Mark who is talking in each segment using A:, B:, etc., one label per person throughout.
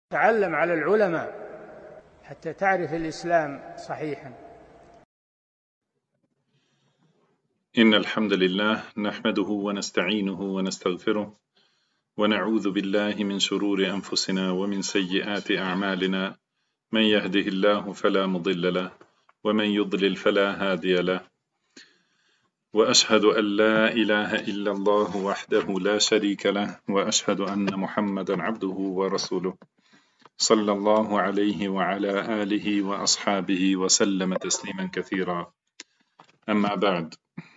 A: تعلم على العلماء حتى تعرف الإسلام صحيحا.
B: إن الحمد لله نحمده ونستعينه ونستغفره ونعوذ بالله من شرور أنفسنا ومن سيئات أعمالنا، من يهده الله فلا مضل له ومن يضلل فلا هادي له، وأشهد أن لا إله إلا الله وحده لا شريك له، وأشهد أن محمدا عبده ورسوله صلى الله عليه وعلى آله وأصحابه وسلم تسليما كثيرا. أما بعد،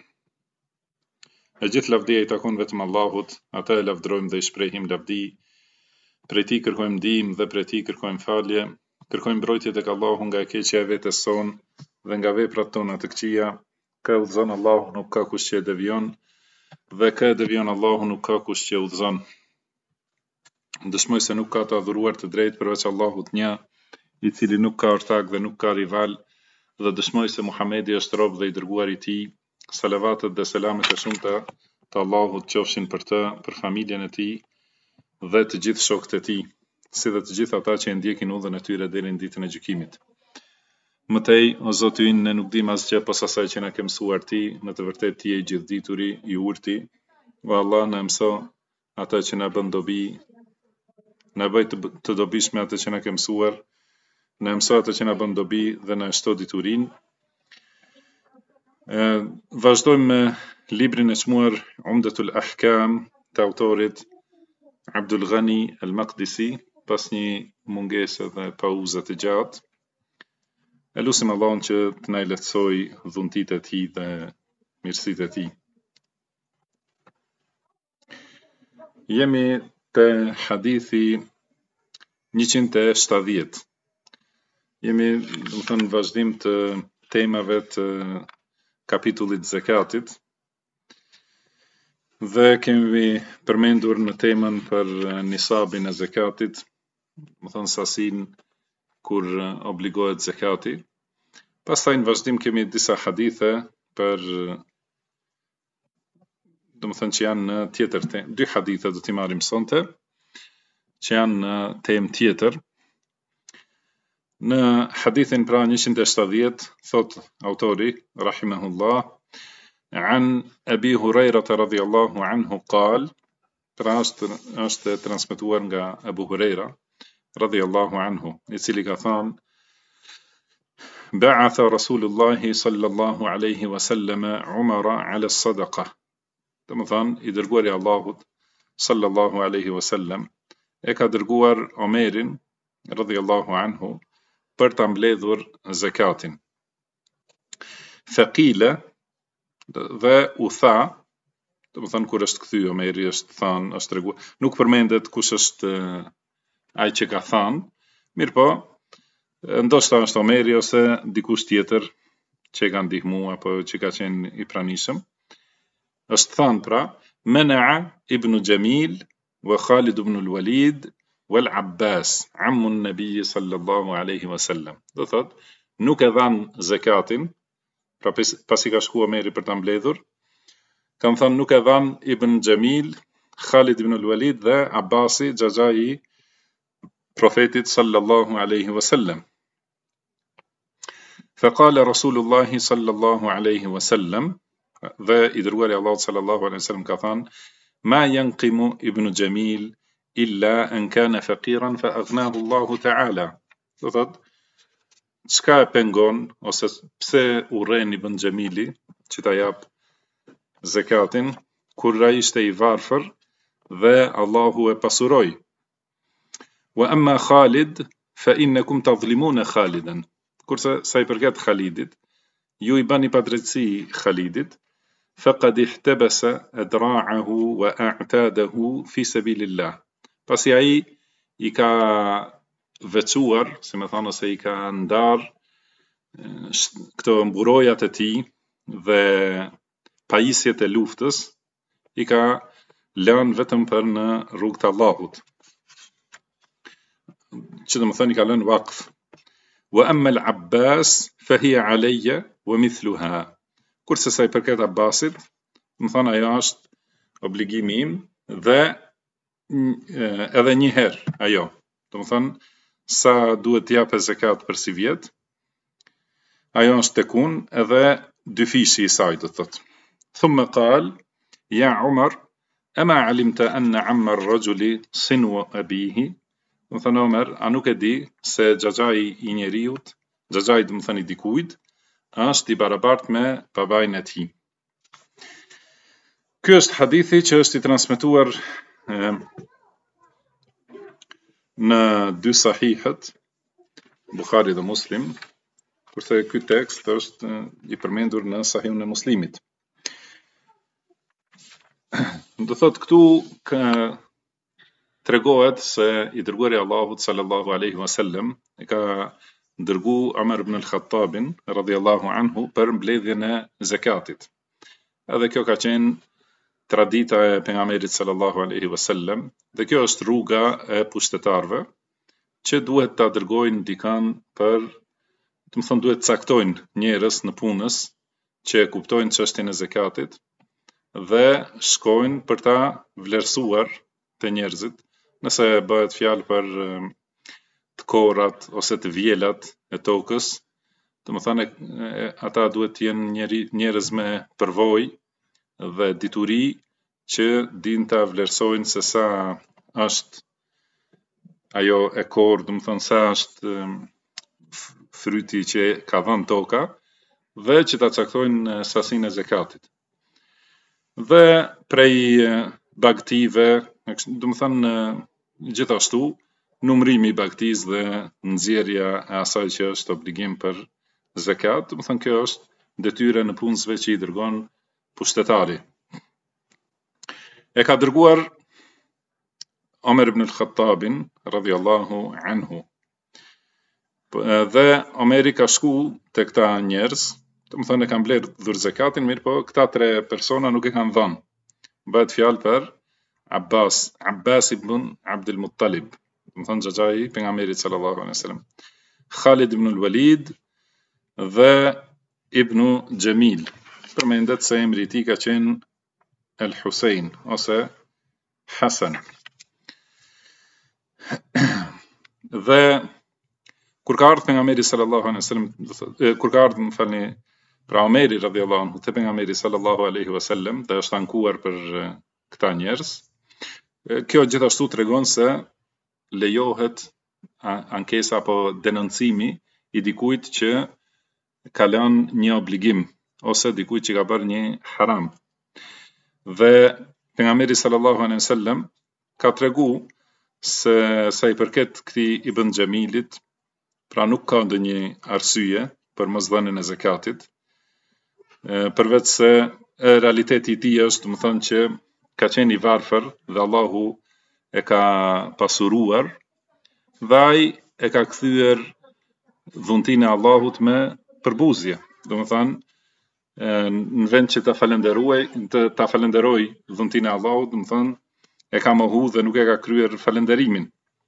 B: e gjithë lavdia I takon vetëm Allahut, ata e lavdrojmë dhe I shprehim lavdi, prej Tij kërkojmë ndihmë dhe prej Tij kërkojmë falje, kërkojmë mbrojtje tek Allahu nga e keqja e vetes son dhe nga veprat tona të këqija. Kë udhëzon Allahu nuk ka kush që e devion, dhe kë e devion Allahu nuk ka kush që e udhëzon. Dëshmoj se nuk ka të adhuruar të drejtë përveç Allahut një, I cili nuk ka ortak dhe nuk ka rival, dhe dëshmoj se Muhamedi është rob dhe I dërguari I Tij. Salavatet dhe selamet e shumta të Allahut qofshin për të, për familjen e tij dhe të gjithë shokët e tij, si dhe të gjithë ata që e ndjekin udhën e tyre deri në ditën e gjykimit. Mëtej, o Zoti ynë, ne nuk dim asgjë posa asaj që na ke mësuar Ti, në të vërtetë Ti je I gjithdituri, I urti. O Allah, na mëso ata që na bën dobi, na bëj të dobishme atë që na ke mësuar, na mëso atë që na bën dobi dhe na shto diturinë. Vazhdojmë me librin e çmuar Umdatul Ahkam të autorit Abdul Ghani Al-Maqdisi, pas një mungese dhe pauze të gjatë. E lutim Allahun që të na lehtësoj dhuntitë e Tij dhe mirësitë e Tij. Jemi te hadithi 170. Jemi, në vazhdim të temave të kapitullit zakatit, dhe kemi përmendur në temën për nisabin e zakatit, sasin kur obligohet zakati. Pastaj në vazhdim kemi disa hadithe për, që janë në tjetër temë, dy hadithe do t'i marrim sonte, që janë në temë tjetër. Në hadithin pra 170 thot autori rahimahullah an Abi Huraira radhiyallahu anhu qal, pra është transmetuar nga Abu Huraira radhiyallahu anhu, I cili ka thënë ba'atha Rasulullah sallallahu alaihi wasallam Umara ala as-sadaqa. I dërguari I Allahut sallallahu alaihi wasallam e ka dërguar Omerin radhiyallahu anhu për ta mbledhur zakatin. Faqila, dhe u tha, kur është kthy Omeri është thënë, është treguar, nuk përmendet kush është ai që ka thënë, mirëpo ndoshta është Omeri ose dikush tjetër që ka ndihmuar apo që ka qenë I pranishëm. Është thënë pra, Mana'a ibn Jamil wa Khalid ibn al-Walid wal Abbas, ammun Nabi sallallahu alaihi wasallam. Do thot, nuk e dhan zakatin, pra pasi ka shkuar Omeri për ta mbledhur, kanë thënë nuk e dhan Ibn Jamil, Khalid ibn al-Walid dhe Abbasi, xhaxhai I profetit sallallahu alaihi wasallam. Faqala Rasulullah sallallahu alaihi wasallam, dhe I dërguari Allah sallallahu alaihi wasallam ka thënë, ma yanqimu Ibn Jamil illa an kana faqiran fa aghnahu Allahu ta'ala. Do thot, çka e pengon ose pse urren Ibn Jamili që ta jap zakatin kur ai ishte I varfër dhe Allahu e pasuroi. Wa amma Khalid fa innakum tadhlimuna Khalidan. Kurse sa I përket Khalidit, ju I bani padrejtësi Khalidit, faqad ihtabasa adra'ahu wa a'tadahu fi sabilillah. Pasi ai I ka veçuar, si me thonë, se I ka ndar këto mburojat e tij dhe pajisjet e luftës, I ka lënë vetëm për në rrugt të Allahut, që do të thonë I ka lënë waqf. Wa amma al-Abbas fa hiya alayya wa mithluha. Kurse sa I përket Abbasit, do të thonë ajo është obligimi im dhe edhe një herë ajo, Do më thënë, sa duhet t'jape zakat për si vjet, ajo është tek unë edhe dy fishi i saj do thotë. Thumë qal, ja Umar, ama alimta anna amma ar-rajuli sinwa abihi. Do më thënë Omer, a nuk e di se xhaxhai i njeriut, xhaxhai do më thënë i dikujt, është i barabartë me babain e tij. Ky është hadithi që është i transmetuar në dy sahihet, Bukhari dhe Muslim, kurse ky tekst është i përmendur në Sahihun e Muslimit. Do thotë këtu tregohet se i dërguari i Allahut sallallahu alaihi wasallam e ka dërgu Umar ibn al-Khattabin radhiyallahu anhu për mbledhjen e zakatit. Edhe kjo ka qenë tradita e pejgamberit sallallahu alaihi wasallam, dhe kjo është rruga e pushtetarëve që duhet ta dërgojnë dikan për, do të thonë duhet caktojnë njerëz në punës që e kuptojnë çështjen e zakatit dhe shkojnë për ta vlerësuar te njerëzit, nëse bëhet fjalë për të korrat ose të vjelat e tokës, do të thonë ata duhet të jenë njerëz me përvojë dhe dituri që din ta vlerësojnë se sa është ajo e korë, do të thonë sa është fryti që ka dhënë toka dhe që ta caktojnë sasinë e zakatit. Dhe prej bagtive, do të thonë gjithashtu numrimi i bagtis dhe nxjerrja e asaj që është obligim për zakat, do të thonë kjo është detyra në punësve që i dërgon pushtetari. E ka dërguar Omer ibn al-Khattabin radhiyallahu anhu. Dhe Omeri ka shku te këta njerëz, do të thonë e kanë blerë dhur zakatin, mirë po këta tre persona nuk e kanë dhënë. Bëhet fjalë për Abbas ibn Abdul Muttalib, do të thonë xhaxhai pejgamberit sallallahu alaihi wasallam, Khalid ibn al-Walid dhe Ibn Jamil. Përmendet se emri i tij ka qenë El-Husein ose Hasan. Dhe kur ka ardhur pejgamberi sallallahu alaihi wasallam, kur ka ardhur, më falni, pra Omeri radhiyallahu anhu te pejgamberi sallallahu alaihi wasallam, dhe është ankuar për këta njerëz, kjo gjithashtu tregon se lejohet ankesa apo denoncimi i dikujt që ka lënë një obligim ose dikujt që ka bërë një haram. Dhe pejgamberi sallallahu alaihi wasallam ka tregu se sa i përket këtij Ibn Xhamilit, pra nuk ka ndonjë arsye për mosdhënien e zakatit, përveç se realiteti i tij është, do të thonë që ka qenë i varfër dhe Allahu e ka pasuruar dhe ai e ka kthyer dhuntinë e Allahut me përbuzje. Do të thonë në vend që ta falenderoj dhuntinë e Allahut, do të thonë e ka mohu dhe nuk e ka kryer falenderimin.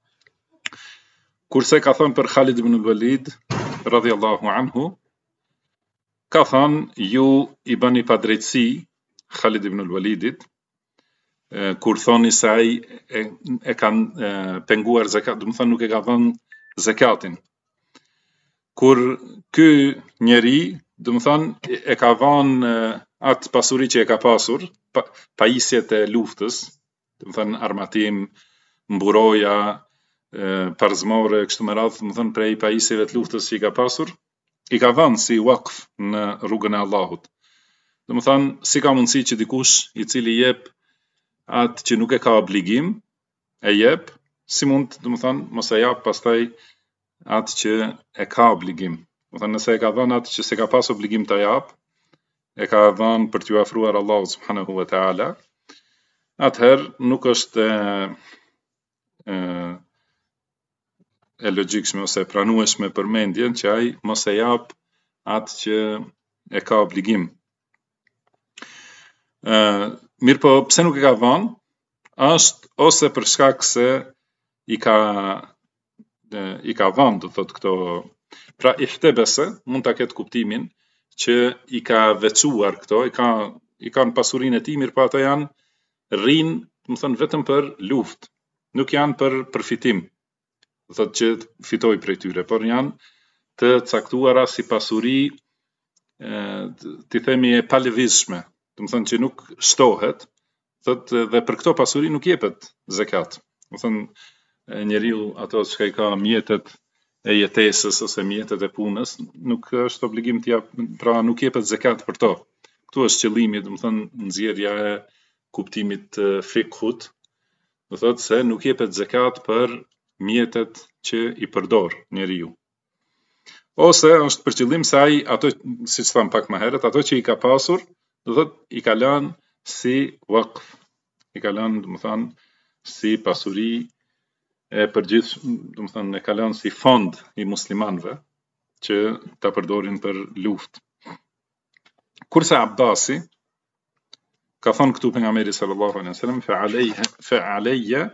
B: Kurse ka thënë për Khalid ibn al-Walid radhiyallahu anhu, ka thënë ju i bëni padrejtësi Khalid ibn al-Walidit kur thoni se ai e kanë penguar zakat, do të thonë nuk e ka dhënë zakatin. Kur ky njeri, do të thonë e ka vënë atë pasuri që e ka pasur, pajisjet e luftës, do të thonë armatim, mburoja, parzmore, kështu me radhë, do të thonë prej pajisjeve të luftës që i ka pasur, i ka vënë si waqf në rrugën e Allahut. Do të thonë si ka mundësi që dikush i cili jep atë që nuk e ka obligim, e jep, si mund, do të thonë, mos e jap pastaj atë që e ka obligim. Do të thonë nëse e ka dhënë atë që s'e ka pas obligim ta jap, e ka dhënë për t'ju afruar Allahut subhanahu wa taala, atëherë nuk është e logjikshme ose e pranueshme për mendjen që ai mos e jap atë që e ka obligim. Mirë po, pse nuk e ka dhënë? Është ose për shkak se i ka dhënë, do thotë këto, pra ihtebese mund ta ketë kuptimin që i ka veçuar këto, i kanë pasurinë e tij, mirë po ato janë rrinë, do të thonë vetëm për luftë, nuk janë për përfitim. do thotë që fitoj prej tyre, por janë të caktuara si pasuri ti themi e palëvizshme, do të thonë që nuk shtohet, thotë dhe për këto pasuri nuk jepet zakat. Do thonë njeriu ato që i ka mjetet e jetesës ose mjetet e punës, nuk është obligim t'ja, pra nuk jepet zakat për to. Këtu është qëllimi, do të thonë nxjerrja e kuptimit të fikhut, do thotë se nuk jepet zakat për mjetet që i përdor njeriu. Ose është për qëllim se ai ato, siç tham pak më herët, ato që i ka pasur, do thotë i ka lënë si waqf, i ka lënë, do të thonë, si pasuri e përgjithshme, do të thonë e ka lënë si fond i muslimanëve që ta përdorin për luftë. Kurse Abbasi ka thonë këtu pejgamberi sallallahu alaihi wasallam fa alayya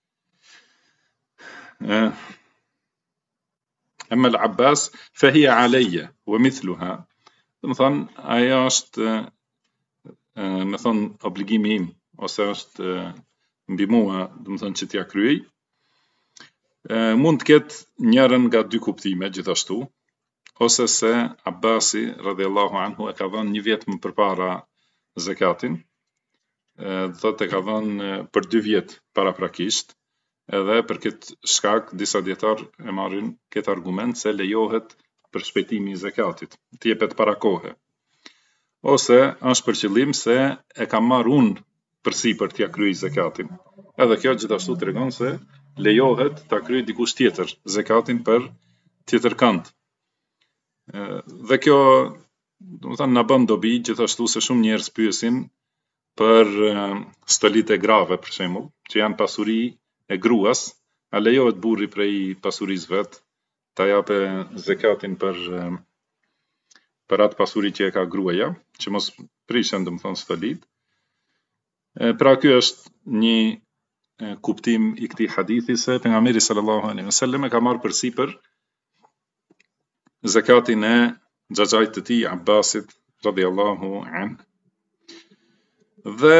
B: أما العباس فهي علي ومثلها. Do të thonë ajo është më thon obligimi im ose është mbi mua, do të thonë që t'ja kryej. Mund të ketë njërin nga dy kuptime gjithashtu, ose se Abbasi radhiyallahu anhu e ka dhënë një vjet më përpara zakatin, do thotë e ka dhënë për 2 vjet paraprakisht. Edhe për këtë shkak disa dietar e marrin këtë argument se lejohet për shpejtimi i zakatit, të jepet para kohe. Ose është për qëllim se e kam marrë unë përsipër t'ja kryej zakatin. Edhe kjo gjithashtu tregon se lejohet ta kryej dikush tjetër zakatin për tjetër kënd. Dhe kjo, do të thënë, na bën dobi gjithashtu se shumë njerëz pyesin për stolitë e grave për shembull, që janë pasuri e gruas, a lejohet burri prej pasurisë vet ta jape zakatin për atë pasuri që e ka gruaja, që mos prishen, do të thonë, stolit. Pra ky është një kuptim i këtij hadithi se pejgamberi sallallahu alaihi wasallam e ka marrë përsipër zakatin e xhaxhait të tij Abbasit radhiyallahu anhu. Dhe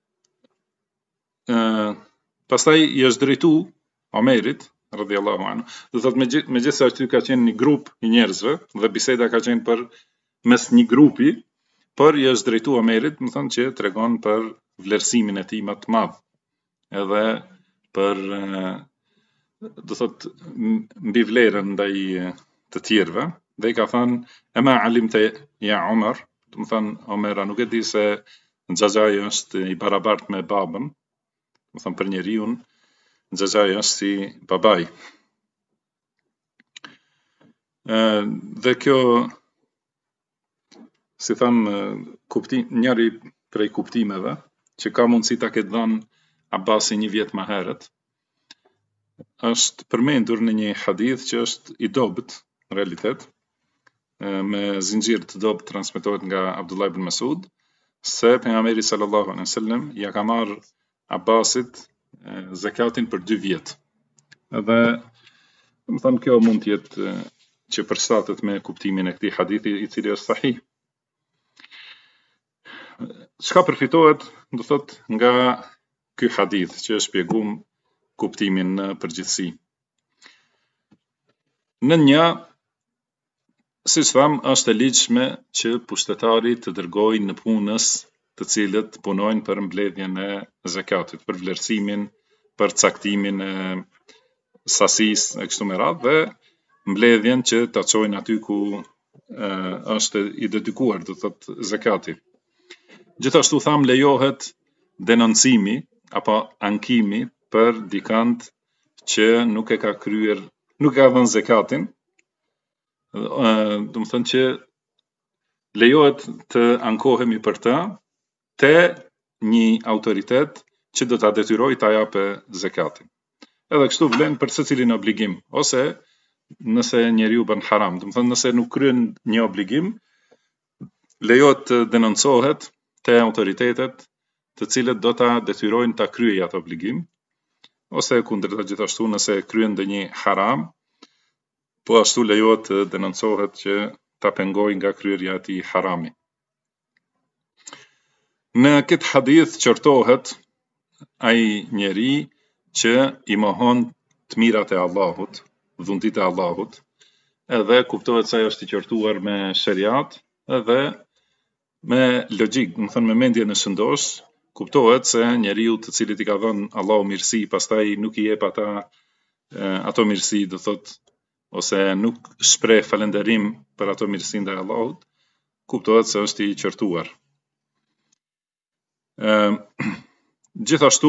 B: pastaj i është drejtu Omerit radhiyallahu anhu, do thotë megjithëse aty ka qenë një grup i njerëzve dhe biseda ka qenë për mes një grupi, por i është drejtu Omerit, do thonë që tregon për vlerësimin e tij më të madh. Edhe për do thotë mbi vlerën ndaj të tjerëve, dhe i ka thënë ema alimte ya Umar, do të thonë Omera nuk e di se xhaxhai është i barabartë me babën, do thonë për njeriu xhaxhai është si babai. Dhe kjo, si tham, njëri prej kuptimeve që ka mundësi ta ketë dhënë Abbasi një vjet më herët, është përmendur në një hadith që është i dobët në realitet, me zinxhir të dobët transmetohet nga Abdullah ibn Mas'ud, se pejgamberi sallallahu alaihi wasallam ja ka marrë Abbasit zakatin për 2 vjet. Edhe, më thonë, kjo mund të jetë që përshtatet me kuptimin e këtij hadithi i cili është sahih. Çka përfitohet, do thotë, nga ky hadith që është shpjeguar kuptimin në përgjithësi. Në një, siç tham, është e ligjshme që pushtetari të dërgojë në punës të cilët punojnë për mbledhjen e zakatit, për vlerësimin, për caktimin e sasisë e kështu me radhë, dhe mbledhjen që ta çojnë aty ku është i dedikuar, do thotë, zakati. Gjithashtu tham lejohet denoncimi apo ankimi për dikant që nuk e ka kryer, nuk ka dhënë zakatin, do të thonë që lejohet të ankohemi për të te një autoritet që do ta detyrojë ta japë zakatin. Edhe kështu vlen për secilin obligim, ose nëse njeriu bën haram, do të thonë nëse nuk kryen një obligim, lejohet të denoncohet te autoritetet të cilët do ta detyrojnë ta kryejë atë obligim, ose kundërta gjithashtu nëse kryen ndonjë haram, po ashtu lejohet të denoncohet që ta pengojë nga kryerja e atij harami. Në këtë hadith qortohet ai njeri që i mohon të mirat e Allahut, dhuntit e Allahut, edhe kuptohet se ajo është i qortuar me shariat, edhe me logjik, do të thonë me mendje në shëndosh, kuptohet se njeriu të cilit i ka dhënë Allahu mirësi, pastaj nuk i jep ato mirësi, do thotë, ose nuk shpreh falënderim për ato mirësi ndaj Allahut, kuptohet se është i qortuar. Gjithashtu,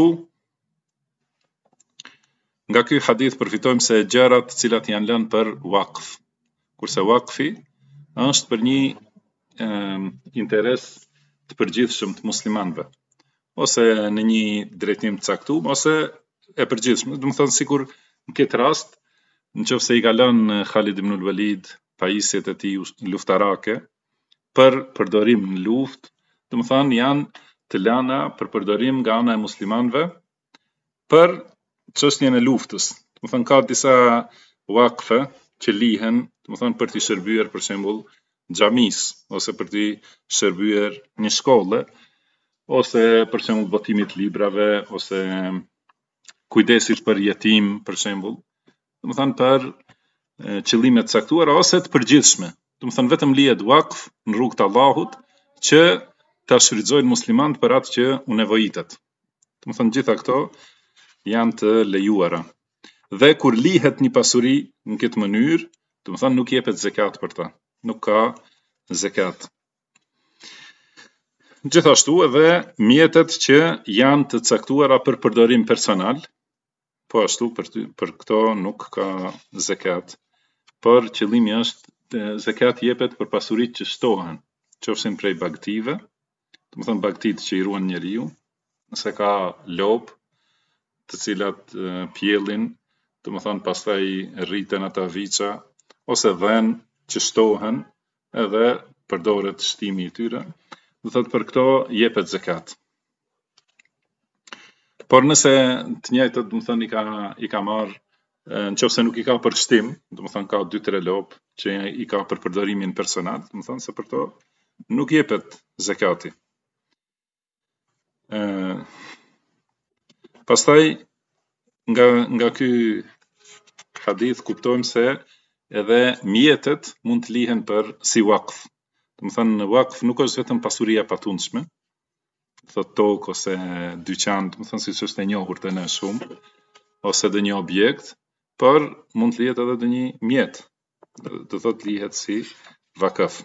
B: nga ky hadith përfitojmë se gjërat të cilat janë lënë për waqf, kurse waqfi është për një interes të përgjithshëm të muslimanëve, ose në një drejtim të caktuar, ose e përgjithshëm. Do të thonë sikur në këtë rast, nëse i ka lënë Khalid ibn al-Walid pajisjet e tij luftarake për përdorim në luftë, do të thonë janë të lëna për përdorim nga ana e muslimanëve për çështjen e luftës. Do të thonë ka disa waqfe që lihen, do të thonë për të shërbyer për shembull xhamis, ose për të shërbyer një shkolle, ose për shembull botimit librave, ose kujdesit për jetim, për shembull. Do të thonë për qëllime të caktuara ose të përgjithshme. Do të thonë vetëm lihet waqf në rrugt të Allahut që ta shfrytëzojnë muslimanët për atë që u nevojitet. Do të thonë gjitha këto janë të lejuara. Dhe kur lihet një pasuri në këtë mënyrë, do të thonë nuk jepet zakat për ta. Nuk ka zakat. Gjithashtu edhe mjetet që janë të caktuara për përdorim personal, po ashtu për këto nuk ka zakat. Por qëllimi është zakat jepet për pasuritë që shtohen, qofshin prej bagtive, do të thonë bagtit që i ruan njeriu, nëse ka lop, të cilat pjellin, do të thonë pastaj rriten ata viça, ose dhen që shtohen, edhe përdoret shtimi i tyre, do thotë për këto jepet zakat. Por nëse të njëjtët, do të thonë i ka marr, nëse nuk i ka për shtim, do të thonë ka 2-3 lop që i ka për përdorimin personal, do të thonë se për to nuk jepet zakati. Pastaj nga ky hadith kuptojmë se edhe mjetet mund të lihen për si waqf. Do të thonë waqf nuk është vetëm pasuria e patundshme, thot tokë ose dyqan, do të thonë siç është e njohur të ne shumë, ose dhe një objekt, por mund të lihet edhe dhe një mjet. Do thotë lihet si vakaf.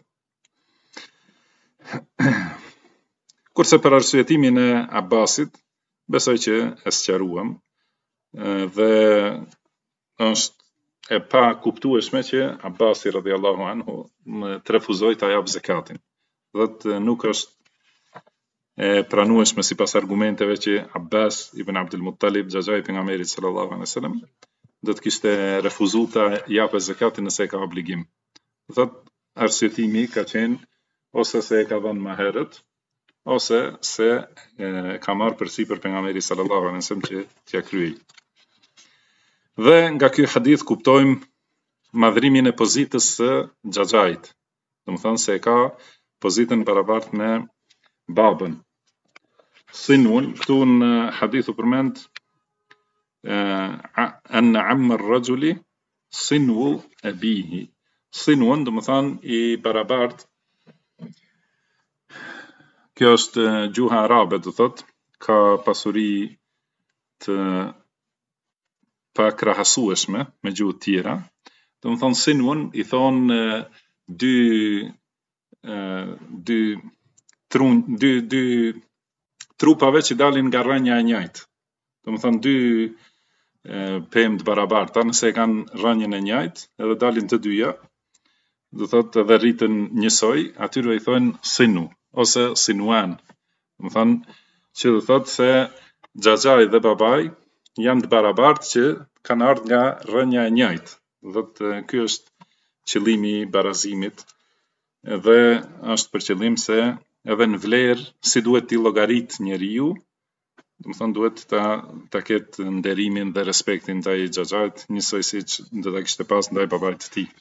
B: Kurse për arsyetimin e Abbasit, besoj që e sqaruam, dhe është e pa kuptueshme që Abbasi radhiyallahu anhu të refuzoi ta jap zakatin. Dhe nuk është e pranueshme sipas argumenteve që Abbas ibn Abdul Muttalib, xhaxhai i pejgamberit sallallahu alaihi wasallam, do të kishte refuzuar ta japë zakatin nëse ka obligim. Thotë arsyetimi ka qenë ose se e ka dhënë më herët, ose se ka marrë përsipër pejgamberi sallallahu alaihi wasallam që t'ia kryej. Dhe nga ky hadith kuptojmë madhrimin e pozitës së xhaxhait. Do të thonë se ka pozitën barabartë me babën. Sinun, këtu në hadithu përmend an amma ar-rajuli sinu abihi. Sinun, do të thonë i barabartë. Kjo është gjuha arabe, do thotë, ka pasuri të pakrahasueshme me gjuhë të tjera. Do të thonë sinun i thonë dy trupave që dalin nga rrënja e njëjtë. Do të thonë dy pemë të barabarta, nëse kanë rrënjën e njëjtë, edhe dalin të dyja, do thotë edhe rritën njësoj, atyre i thonë sinu ose sinuan. Do të thonë që do thotë se xhaxhai dhe babai janë të barabartë që kanë ardhur nga rrënja e njëjtë. Do të ky është qëllimi i barazimit, dhe është për qëllim se edhe në vlerë si duhet t'i llogarit njeriu, do të thonë duhet ta ketë nderimin dhe respektin ndaj xhaxhait, njësoj siç do ta kishte pas ndaj babait të tij.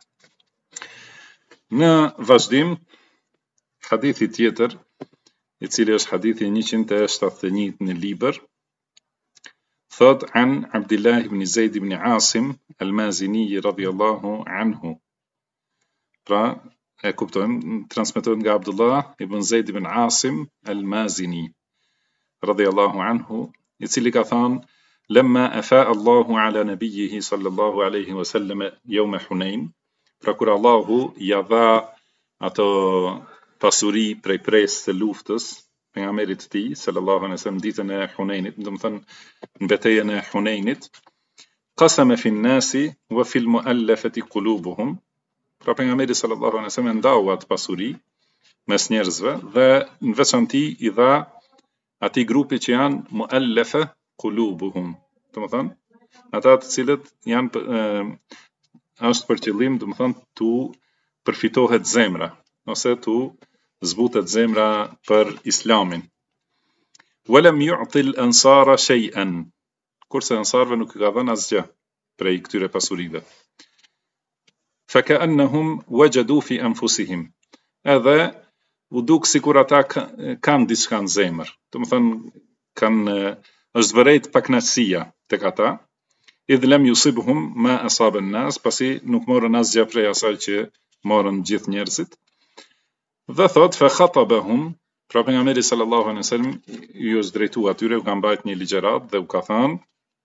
B: Në vazhdim, hadithi tjetër, i cili është hadithi 171 në libër, thot an Abdullah ibn Zaid ibn Asim al-Mazini radhiyallahu anhu. Pra, e kuptojmë, transmetohet nga Abdullah ibn Zaid ibn Asim al-Mazini radhiyallahu anhu, i cili ka thënë: lemma afa Allahu ala nabiyhi sallallahu alaihi wasallam yawm Hunain, pra kur Allahu ja dha ato pasuri prej presë të luftës pejgamberit të tij sallallahu alaihi wasallam ditën e Hunenit, do të thënë në betejën e Hunenit, qasama fi nnasi wa fi al-mu'allafati qulubuhum, pra pejgamberi sallallahu alaihi wasallam ndau atë pasuri mes njerëzve dhe në veçanti i dha atij grupi që janë mu'allafa qulubuhum, do të thënë ata të cilët janë është për qëllim, do të thënë tu përfitohet zemra ose tu zbutet zemra për islamin. Walam yu'ti al-ansara shay'an, kurse ansarve nuk i ka dhënë asgjë prej këtyre pasurive. Faka'annahum wajadu fi anfusihim, edhe u duk sikur ata kanë diçka në zemër, do të thënë kanë është vërejt paknaqësia tek ata, idh lam yusibhum ma asaba an-nas, pasi nuk morën asgjë prej asaj që morën gjithë njerëzit. Dhe thot fa khatabahum, pra pejgamberi sallallahu alaihi wasallam ju drejtua atyre, u ka mbajt një ligjërat dhe u ka thënë: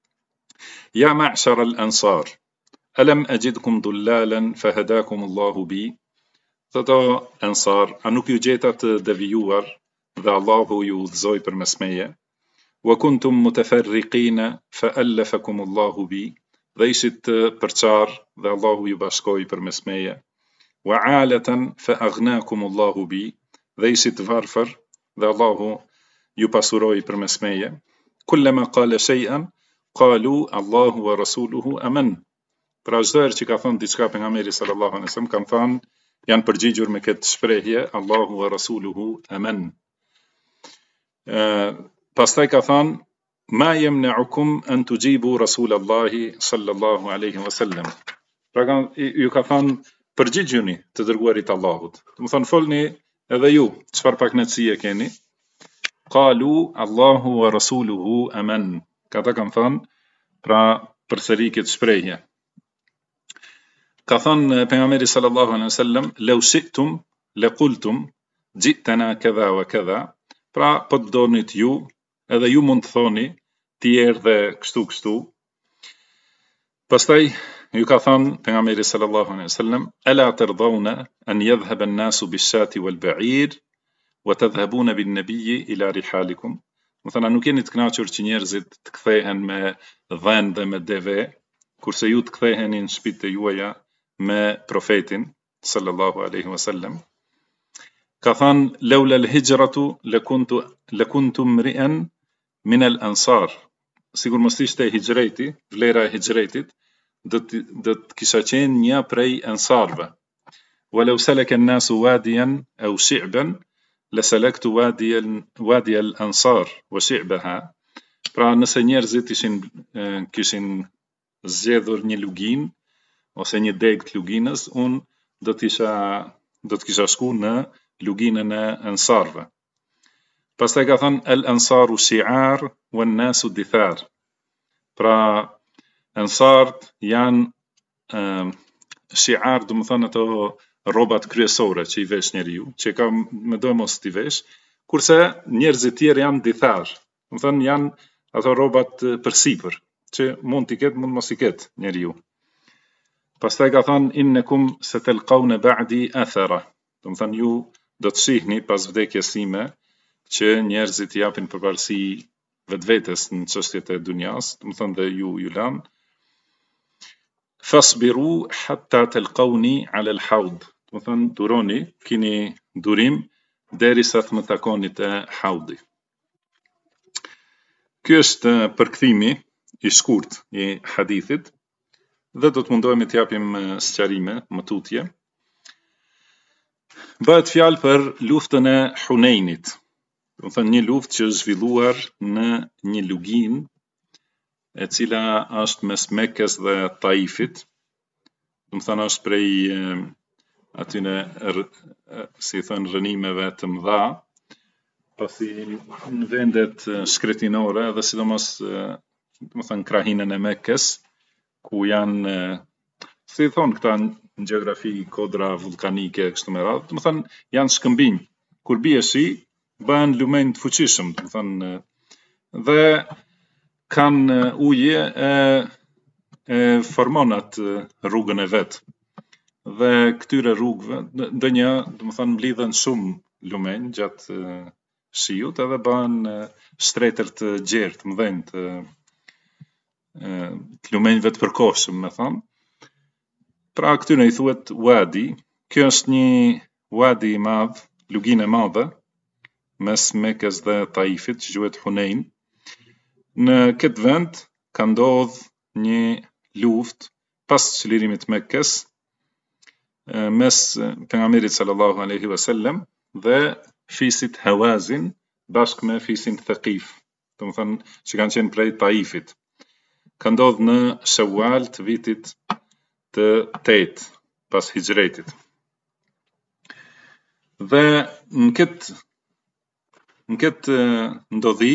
B: ja ma'shar al-ansar, alam ajidkum dullalan fahadakum Allahu bi, thotë o ansar, a nuk ju gjeta të devijuar dhe Allahu ju udhëzoi përmes meje, wa kuntum mutafarriqina fa'allafakum Allahu bi, dhe ishit të përçar dhe Allahu ju bashkoi përmes meje, wa alatan fa'aghnakum Allahu bi, dhe ishit të varfër dhe Allahu ju pasuroi përmes meje, kullama qala shay'an qalu Allahu wa rasuluhu aman, pra çdo herë që ka thënë diçka pejgamberi sallallahu alaihi wasallam kanë thënë, janë përgjigjur me këtë shprehje Allahu wa rasuluhu aman. Pastaj ka thënë: ma yamna'ukum an tujibu rasulallahi sallallahu alaihi wasallam, pra ju ka thënë përgjigjuni të dërguarit Allahut, do të thënë folni edhe ju çfarë paknaqësie keni. Qalu Allahu wa rasuluhu aman, këta kanë thënë pra përsëri këtë shprehje. Ka thënë pejgamberi sallallahu alaihi wasallam: law shi'tum laqultum ji'tana kadha wa kadha, pra po të donit ju edhe ju mund të thoni ti erdhe kështu. Pastaj ju ka thënë pejgamberi sallallahu alaihi wasallam: ala tardawna an yadhhaba an-nasu bish-shati wal-ba'ir wa tadhhabuna bin-nabiyyi ila rihalikum, do thënë nuk jeni të kënaqur që njerëzit të kthehen me dhen dhe me deve, kurse ju të ktheheni në shtëpitë juaja me profetin sallallahu alaihi wasallam. Ka thënë: laula al-hijratu lakuntu mri'an min al-ansar, sigur mos ishte hijreti, vlera e hijretit, do të kisha qenë një prej ansarve. Walau salaka an-nasu wadiyan aw shi'ban lasalaktu wadi al-ansar wa shi'baha, pra nëse njerëzit kishin zgjedhur një lugin ose një degë të luginës, unë do të kisha shku në luginën e ansarve. Pastaj ka thënë: al-ansaru shi'ar wa an-nasu dithar, pra ansart janë shi'ar, do të thënë ato rrobat kryesore që i vesh njeriu, që ka më do mos t'i vesh, kurse njerëzit tjerë janë dithar, do të thënë janë ato rrobat përsipër, që mund t'i ketë, mund mos i ketë njeriu. Pastaj ka thënë: innakum satalqawna ba'di athara, do të thënë ju do të shihni pas vdekjes time që njerëzit japin përparësi vetvetes në çështjet e dunjas, do të thënë dhe ju lan. Fasbiru hatta talqawni ala al-hawd, do të thënë duroni, keni durim derisa të më takoni te haudi. Ky është përkthimi i shkurt i hadithit dhe do të mundohemi të japim sqarime më tutje. Bëhet fjalë për luftën e Hunenit, do të thënë një luftë që është zhvilluar në një lugin e cila është mes Mekës dhe Taifit, do të thënë është prej atyne si thënë rënimeve të mëdha, pasi në vendet shkretinore dhe sidomos domethënë krahinën e Mekkës, ku janë si thonë këta në gjeografi kodra vulkanike kështu me radhë, domethënë janë shkëmbinj. Kur bie shi, bëhen lumenj të fuqishëm, domethënë dhe kanë uje e formon atë rrugën e vet. Dhe këtyre rrugëve, ndonjë, domethënë mblidhen shumë lumenj gjatë shiut edhe bëhen shtretër të gjerë, të mëdhenj, të lumenjve të përkohshëm, me thonë. Pra këtyre i thuhet wadi. Kjo është një wadi i madh, lugine e madhe, mes Mekës dhe Taifit, që quhet Hunein. Në këtë vend ka ndodh një luftë pas çlirimit të Mekës mes pejgamberit sallallahu alaihi wasallam dhe fisit Hawazin bashkë me fisin Thaqif, domethënë që kanë qenë prej Taifit. Ka ndodhur në Shawwal të vitit të 8 pas hijretit. Dhe në këtë ndodhi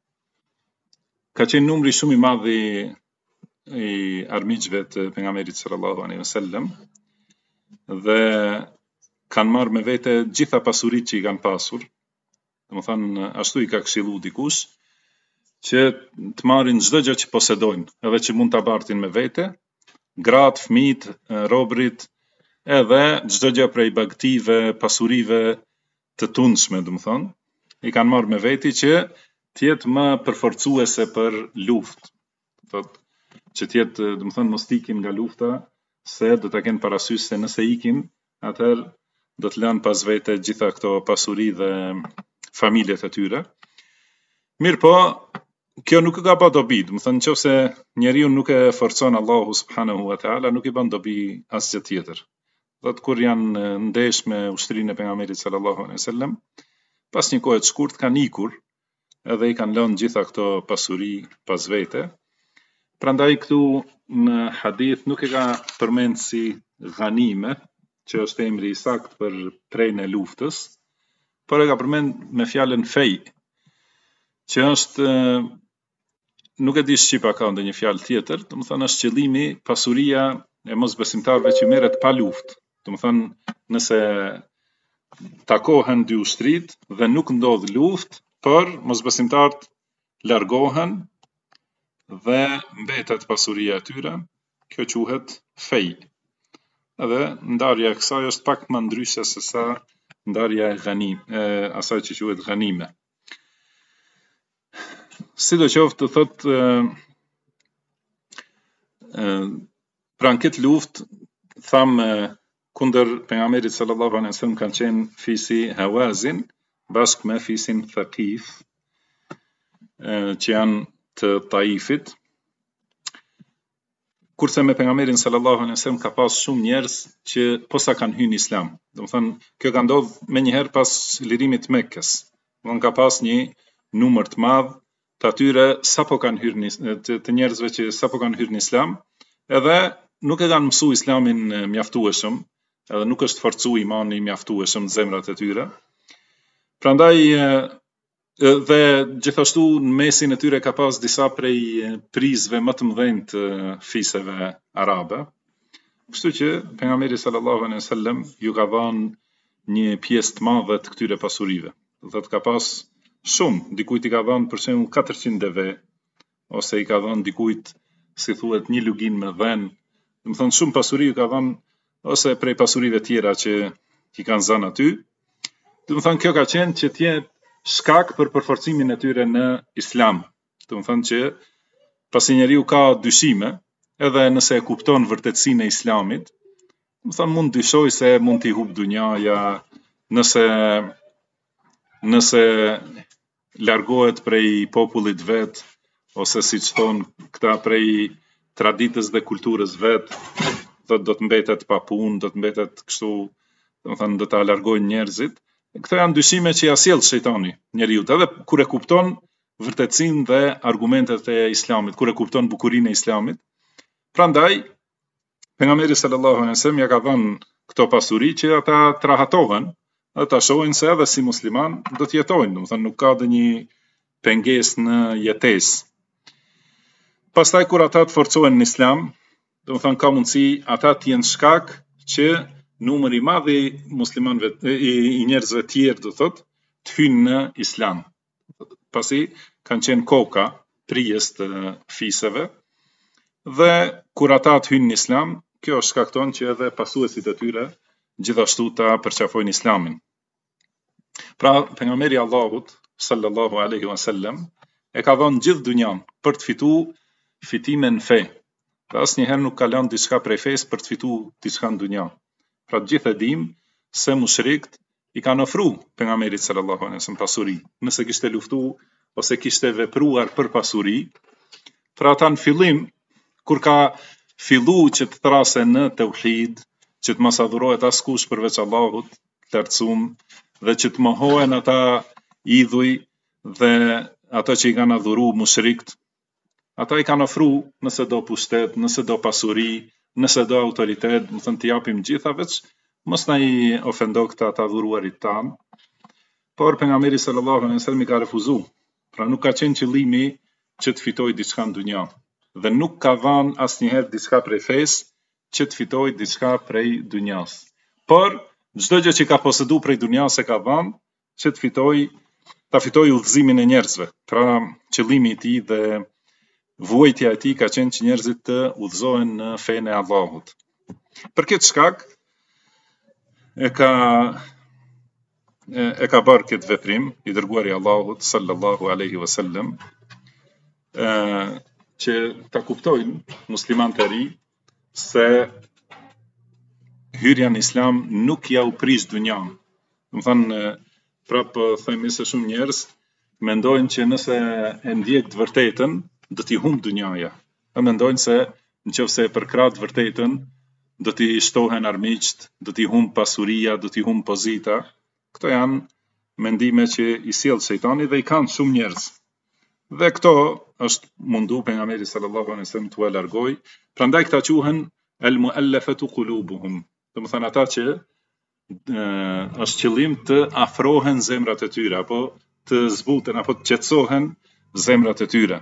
B: ka qenë numri shumë i madh i armiqve të pejgamberit sallallahu alaihi wasallam dhe kanë marrë me vete gjitha pasuritë që i kanë pasur. Domethënë ashtu i ka këshilluar dikush që të marrin çdo gjë që posedojnë, edhe që mund ta bartin me vete, gratë, fëmijët, robërit, edhe çdo gjë prej bagtive, pasurive të tundshme, domethënë, i kanë marrë me veti që të jetë më përforcuese për luftë. Thotë që të jetë, domethënë, mos ikin nga lufta, se do ta kenë parasysh se nëse ikin, atëherë do të lanë pas vete gjitha këto pasuri dhe familjet e tyre. Mirë po, kjo nuk ka bë dobi, domethënë nëse njeriu nuk e forcon Allahu subhanahu wa taala, nuk i bën dobi asgjë tjetër. Thotë kur janë ndesh me ushtrinë e pejgamberit sallallahu alaihi wasallam, pas një kohe të shkurt kanë ikur, edhe i kanë lënë gjitha këto pasuri pas vete. Prandaj këtu në hadith nuk e ka përmend si ghanime, që është emri i saktë për trejnë e luftës, por e ka përmend me fjalën fej, që është, nuk e di shqipa ka ndonjë fjalë tjetër, domethënë është qëllimi, pasuria e mosbesimtarëve që merret pa luftë. Domethënë nëse takohen dy ushtrit dhe nuk ndodh luftë, por mosbesimtarët largohen dhe mbetet pasuria e tyre, kjo quhet fej. Edhe ndarja e kësaj është pak më ndryshe se sa ndarja e asaj që quhet ghanime. Sidoqoftë, thotë, pra në këtë luftë, thamë kundër pejgamberit sallallahu alaihi wasallam kanë qenë fisi Hawazin bashkë me fisin Thaqif, që janë të Taifit. Kurse me pejgamberin sallallahu alaihi wasallam ka pas shumë njerëz që posa kanë hyrë në Islam. Domethënë, kjo ka ndodhur më një herë pas lirimit të Mekkës. Domethënë ka pas një numër të madh të atyre sapo kanë hyrë të njerëzve që sapo kanë hyrë në Islam, edhe nuk e kanë mësuar Islamin mjaftueshëm, edhe nuk është forcuar imani mjaftueshëm në zemrat e tyre. Prandaj dhe gjithashtu në mesin e tyre ka pas disa prej prizve më të mëdhenj të fiseve arabe. Kështu që pejgamberi sallallahu alaihi wasallam ju ka dhënë një pjesë të madhe të këtyre pasurive. Do të ka pas shumë, dikujt i ka dhënë për shembull 400 deve, ose i ka dhënë dikujt, si thuhet, një lugin me dhen. Domethënë shumë pasuri ju ka dhënë, ose prej pasurive tjera që i kanë zënë aty. Domethënë kjo ka qenë që të jetë shkak për përforcimin e tyre në Islam. Domethënë që pasi njeriu ka dyshime, edhe nëse e kupton vërtetësinë e Islamit, domethënë mund dyshoj se mund t'i hub dunjaja, nëse largohet prej popullit vet, ose siç thon këta prej traditës dhe kulturës vet, do të mbetet pa punë, do të mbetet kështu, domethënë do ta largojnë njerëzit. Këto janë dyshime që ja sjell shejtani njeriut, edhe kur e kupton vërtetësinë dhe argumentet e Islamit, kur e kupton bukurinë e Islamit. Prandaj pejgamberi sallallahu alaihi wasallam ja ka dhënë këto pasuri që ata të rahatohen, dhe ta shohin se edhe si musliman do të jetojnë, domethënë nuk ka ndonjë pengesë në jetesë. Pastaj kur ata të forcohen në islam, do të thonë ka mundësi ata të jenë shkak që numri i madh i muslimanëve i njerëzve të tjerë do thotë të hyjnë në islam. Pasi kanë qenë koka prijes të fisëve dhe kur ata të hyjnë në islam, kjo shkakton që edhe pasuesit e tyre gjithashtu ta përqafojnë islamin. Pra pejgamberi Allahut sallallahu alaihi wasallam e ka dhënë gjithë dunjan për të fituar fitime në fe. Pra asnjëherë nuk ka lënë diçka prej fesë për të fituar diçka në dunja. Pra të gjithë e dim se mushrikt i kanë ofruar pejgamberit sallallahu alaihi wasallam pasuri, nëse kishte luftuar ose kishte vepruar për pasuri. Pra ata në fillim kur ka filluar që të thrasen në tauhid, që të mos adhurohet askush përveç Allahut të lartësuar dhe që të mohohen ata idhuj dhe ata që i kanë adhuruar mushrikt, ata i kanë ofruar nëse do pushtet, nëse do pasuri, nëse do autoritet, më thënë të japim gjitha veç mos na i ofendo këta të adhuruarit tanë. Por pejgamberi sallallahu alaihi wasallam i ka refuzuar. Pra nuk ka qenë qëllimi që të fitoj diçka në dunja dhe nuk ka dhënë asnjëherë diçka prej fesë që të fitoj diçka prej dunjas. Por çdo gjë që ka poseduar prej dunjas e ka dhënë që ta fitoj udhëzimin e njerëzve. Pra qëllimi i tij dhe vuajtja e tij ka qenë që njerëzit të udhëzohen në fenë e Allahut. Për këtë shkak e ka bërë këtë veprim i dërguari i Allahut sallallahu alaihi wasallam që ta kuptojnë muslimanët e ri se hyrja në islam nuk ja u prish dunjan. Do të thonë prapë themi se shumë njerëz mendojnë që nëse e ndjek të vërtetën do t'i humb dunjaja. Ata mendojnë se nëse e përkrah të vërtetën do t'i shtohen armiqt, do t'i humb pasuria, do t'i humb pozita. Këto janë mendime që i sjell shejtani dhe i kanë shumë njerëz. Dhe këto është mundu pejgamberi sallallahu alaihi wasallam t'u largoj. Prandaj këta quhen al-mu'allafatu qulubuhum. Do të thonë ata që është qëllim të afrohen zemrat e tyre apo të zbuten apo të qetësohen zemrat e tyre.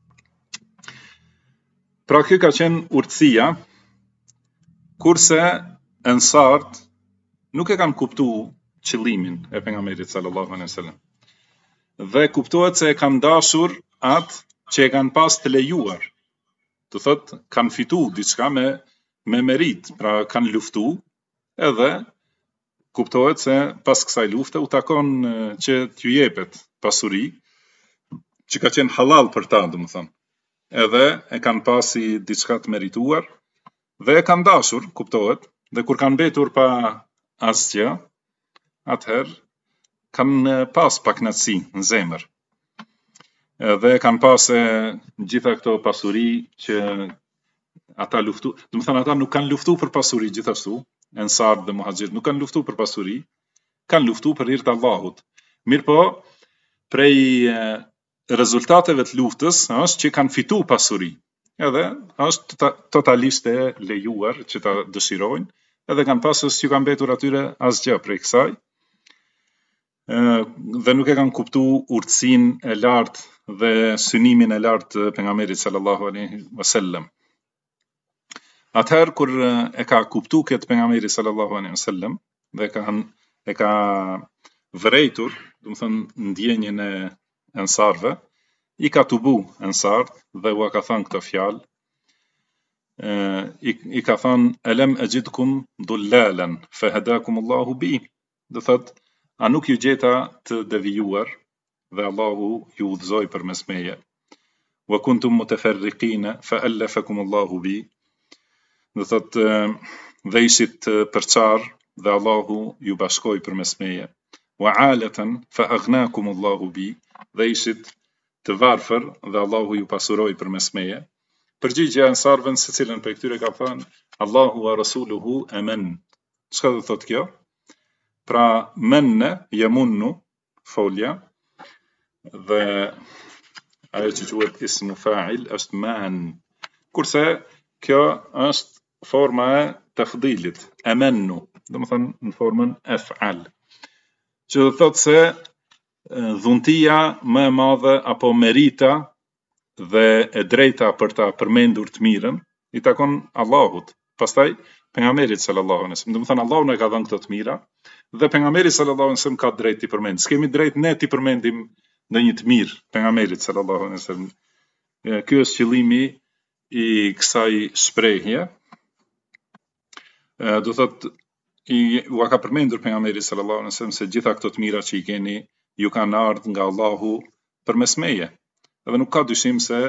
B: Pra kjo ka qenë urtësia, kurse ensart nuk e kanë kuptuar qëllimin e pejgamberit sallallahu alaihi wasallam. Dhe kuptohet se e kanë dashur atë që e kanë pas të lejuar. Do thotë kanë fituar diçka me merit, pra kanë luftuar, edhe kuptohet se pas kësaj lufte u takon që t'ju jepet pasuri që ka qenë halal për ta, domethënë. Edhe e kanë pasi diçka të merituar dhe e kanë dashur, kuptohet, dhe kur kanë mbetur pa asgjë, atëherë kanë pas pakënaqësi në zemër. Dhe kanë pas gjitha këto pasuri që ata luftu, domethënë ata nuk kanë luftuar për pasuri gjithashtu, ensar dhe muhaxhir nuk kanë luftuar për pasuri, kanë luftuar për hir të Allahut. Mirpo prej rezultateve të luftës është që kanë fituar pasuri. Edhe është totalisht e lejuar që ta dëshirojnë, edhe kanë pasur që kanë mbetur atyre asgjë prej kësaj. Dhe nuk e kanë kuptuar urtësinë e lartë dhe synimin e lartë të pejgamberit sallallahu alaihi wasallam. Atëherë kur e ka kuptuar këtë pejgamberi sallallahu alaihi wasallam dhe e ka vërejtur, do të thonë ndjenjen e ensarve, i ka tubu ensart dhe u ka thënë këtë fjalë. I ka thënë alam ajidkum dullalan fahadakum Allahu bi. Do thotë a nuk ju gjeta të devijuar dhe Allahu ju udhëzoi përmes meje. Wa kuntum mutafarriqina fa'alafakum Allahu bi. Do thotë dhe ishit përçar dhe Allahu ju bashkoi përmes meje. Wa alatan fa aghnakum Allahu bi. Dhe ishit të varfër dhe Allahu ju pasuroi përmes meje. Përgjigjja e ensarëve se cilën për këtyre ka thënë Allahu wa rasuluhu aman. Çka do thotë kjo? Pra menne yamunnu folja dhe ajo që quhet ismu fa'il është man. Kurse kjo është forma e tafdilit, amannu, domethënë në formën af'al. Që do thotë se dhuntia më e madhe apo merita dhe e drejta për ta përmendur të mirën i takon Allahut. Pastaj pejgamberit sallallahu alaihi wasallam. Domethënë Allahu na ka dhënë këto të mira dhe pejgamberi sallallahu alaihi wasallam ka drejt të përmend. S'kemi drejt ne të përmendim ndonjë të mirë pejgamberit sallallahu alaihi wasallam. Ky është qëllimi i kësaj shprehje. Do thotë u ka përmendur pejgamberi sallallahu alaihi wasallam se gjitha këto të mira që i keni ju kanë ardhur nga Allahu përmes meje. Edhe nuk ka dyshim se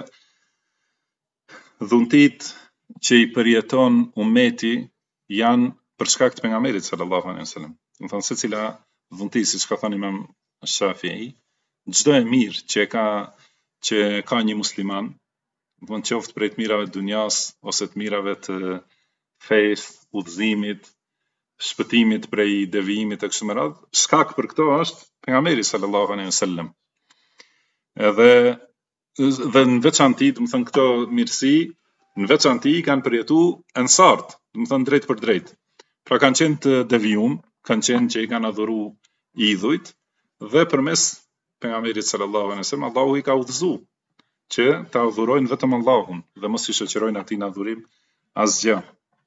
B: dhuntit që i përjeton ummeti janë për shkak të pejgamberit sallallahu alaihi wasallam. Do thonë secila dhunti, siç ka thënë Imam Shafi'i, çdo e mirë që ka një musliman, do të qoftë prej të mirave të dunjas ose të mirave të fesë, udhëzimit, shpëtimit prej devijimit e kështu me radhë, shkak për këto është pejgamberi sallallahu alaihi wasallam. Dhe në veçanti, do të thënë këto mirësi, në veçanti kanë përjetu ensart, do të thënë drejt për drejt. Pra kanë qenë të devijum, kanë qenë që i kanë adhuru idhujt dhe përmes pejgamberit sallallahu alaihi wasallam Allahu i ka udhëzu që ta adhurojnë vetëm Allahun dhe mos i shoqërojnë atij në adhurim asgjë.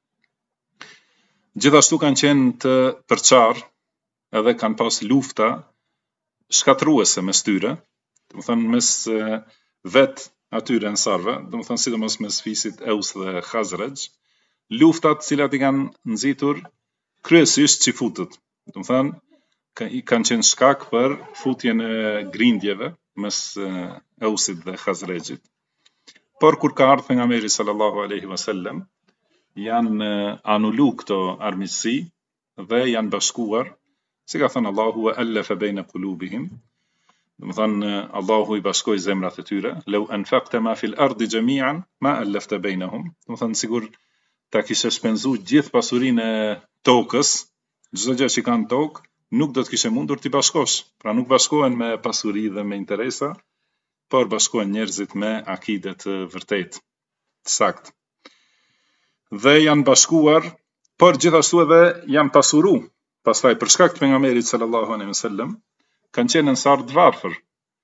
B: Gjithashtu kanë qenë të përçarë edhe kanë pas lufta shkatruese mes tyre, do të thënë mes vet atyre ensarve, do të thënë sidomos mes fisit Eus dhe Khazraj, luftat cilat i kanë nxitur kryesisht çifutët. Do të thënë kanë qenë shkak për futjen e grindjeve mes Eusit dhe Khazrajit. Por kur ka ardhur pejgamberi sallallahu alaihi wasallam, janë anulu këto armiqësi dhe janë bashkuar, si ka thënë Allahu wa allafa baina qulubihim. Do të thënë Allahu i bashkoi zemrat e tyre, law anfaqta ma fil ardi jami'an ma allafta bainahum. Do të thënë sigur ta kishe shpenzuar gjithë pasurinë e tokës, çdo gjë që kanë tokë, nuk do të kishe mundur t'i bashkosh. Pra nuk bashkohen me pasuri dhe me interesa, por bashkohen njerëzit me akide të vërtetë, të saktë. Dhe janë bashkuar, por gjithashtu edhe janë pasuru. Pastaj për shkak të pejgamberit sallallahu alaihi wasallam, kanë qenë ensar të varfër.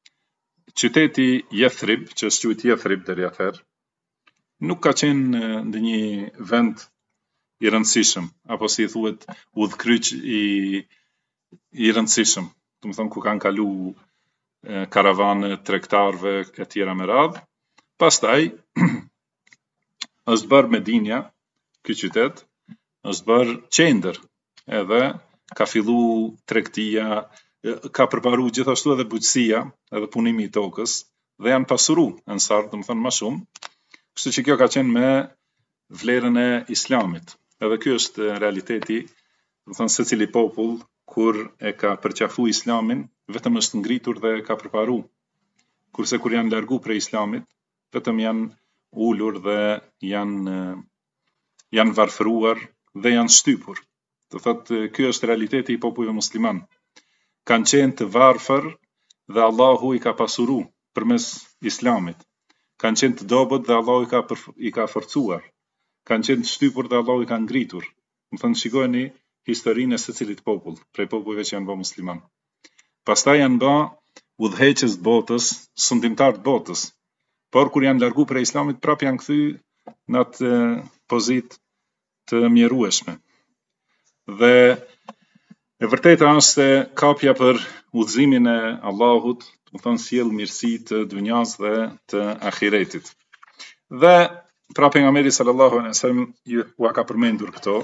B: Qyteti Yathrib, që është quajtur Yathrib deri atëherë, nuk ka qenë ndonjë vend i rëndësishëm, apo si i thuhet udhkryq i rëndësishëm. Do të thonë ku kanë kalu karavane tregtarëve e tjera me radhë. Pastaj është bërë Medinja, ky qytet, është bërë qendër, edhe ka fillu tregtia, ka përparu gjithashtu edhe bujqësia, edhe punimi i tokës, dhe janë pasuru ensar, do të thënë më shumë. Kështu që kjo ka qenë me vlerën e Islamit. Edhe ky është realiteti, do të thënë secili popull kur e ka përqafu Islamin, vetëm është ngritur dhe ka përparu. Kurse kur janë largu prej Islamit, vetëm janë ulur dhe janë varfëruar dhe janë shtypur. Do thotë ky është realiteti i popujve musliman. Kanë qenë të varfër dhe Allahu i ka pasuru përmes Islamit. Kanë qenë të dobët dhe Allahu i ka forcuar. Kanë qenë të shtypur dhe Allahu i ka ngritur. Do thënë shikojeni historinë e secilit popull, prej popujve që janë bë musliman. Pastaj janë bë udhëheqës të botës, sundimtar të botës. Por kur janë largu prej Islamit, prap janë kthy në atë pozitë të mjerueshme. Dhe e vërteta është se kapja për udhëzimin e Allahut, do të thonë sjell mirësi të dunjas dhe të ahiretit. Dhe pra pejgamberi sallallahu alaihi wasallam u ka përmendur këto.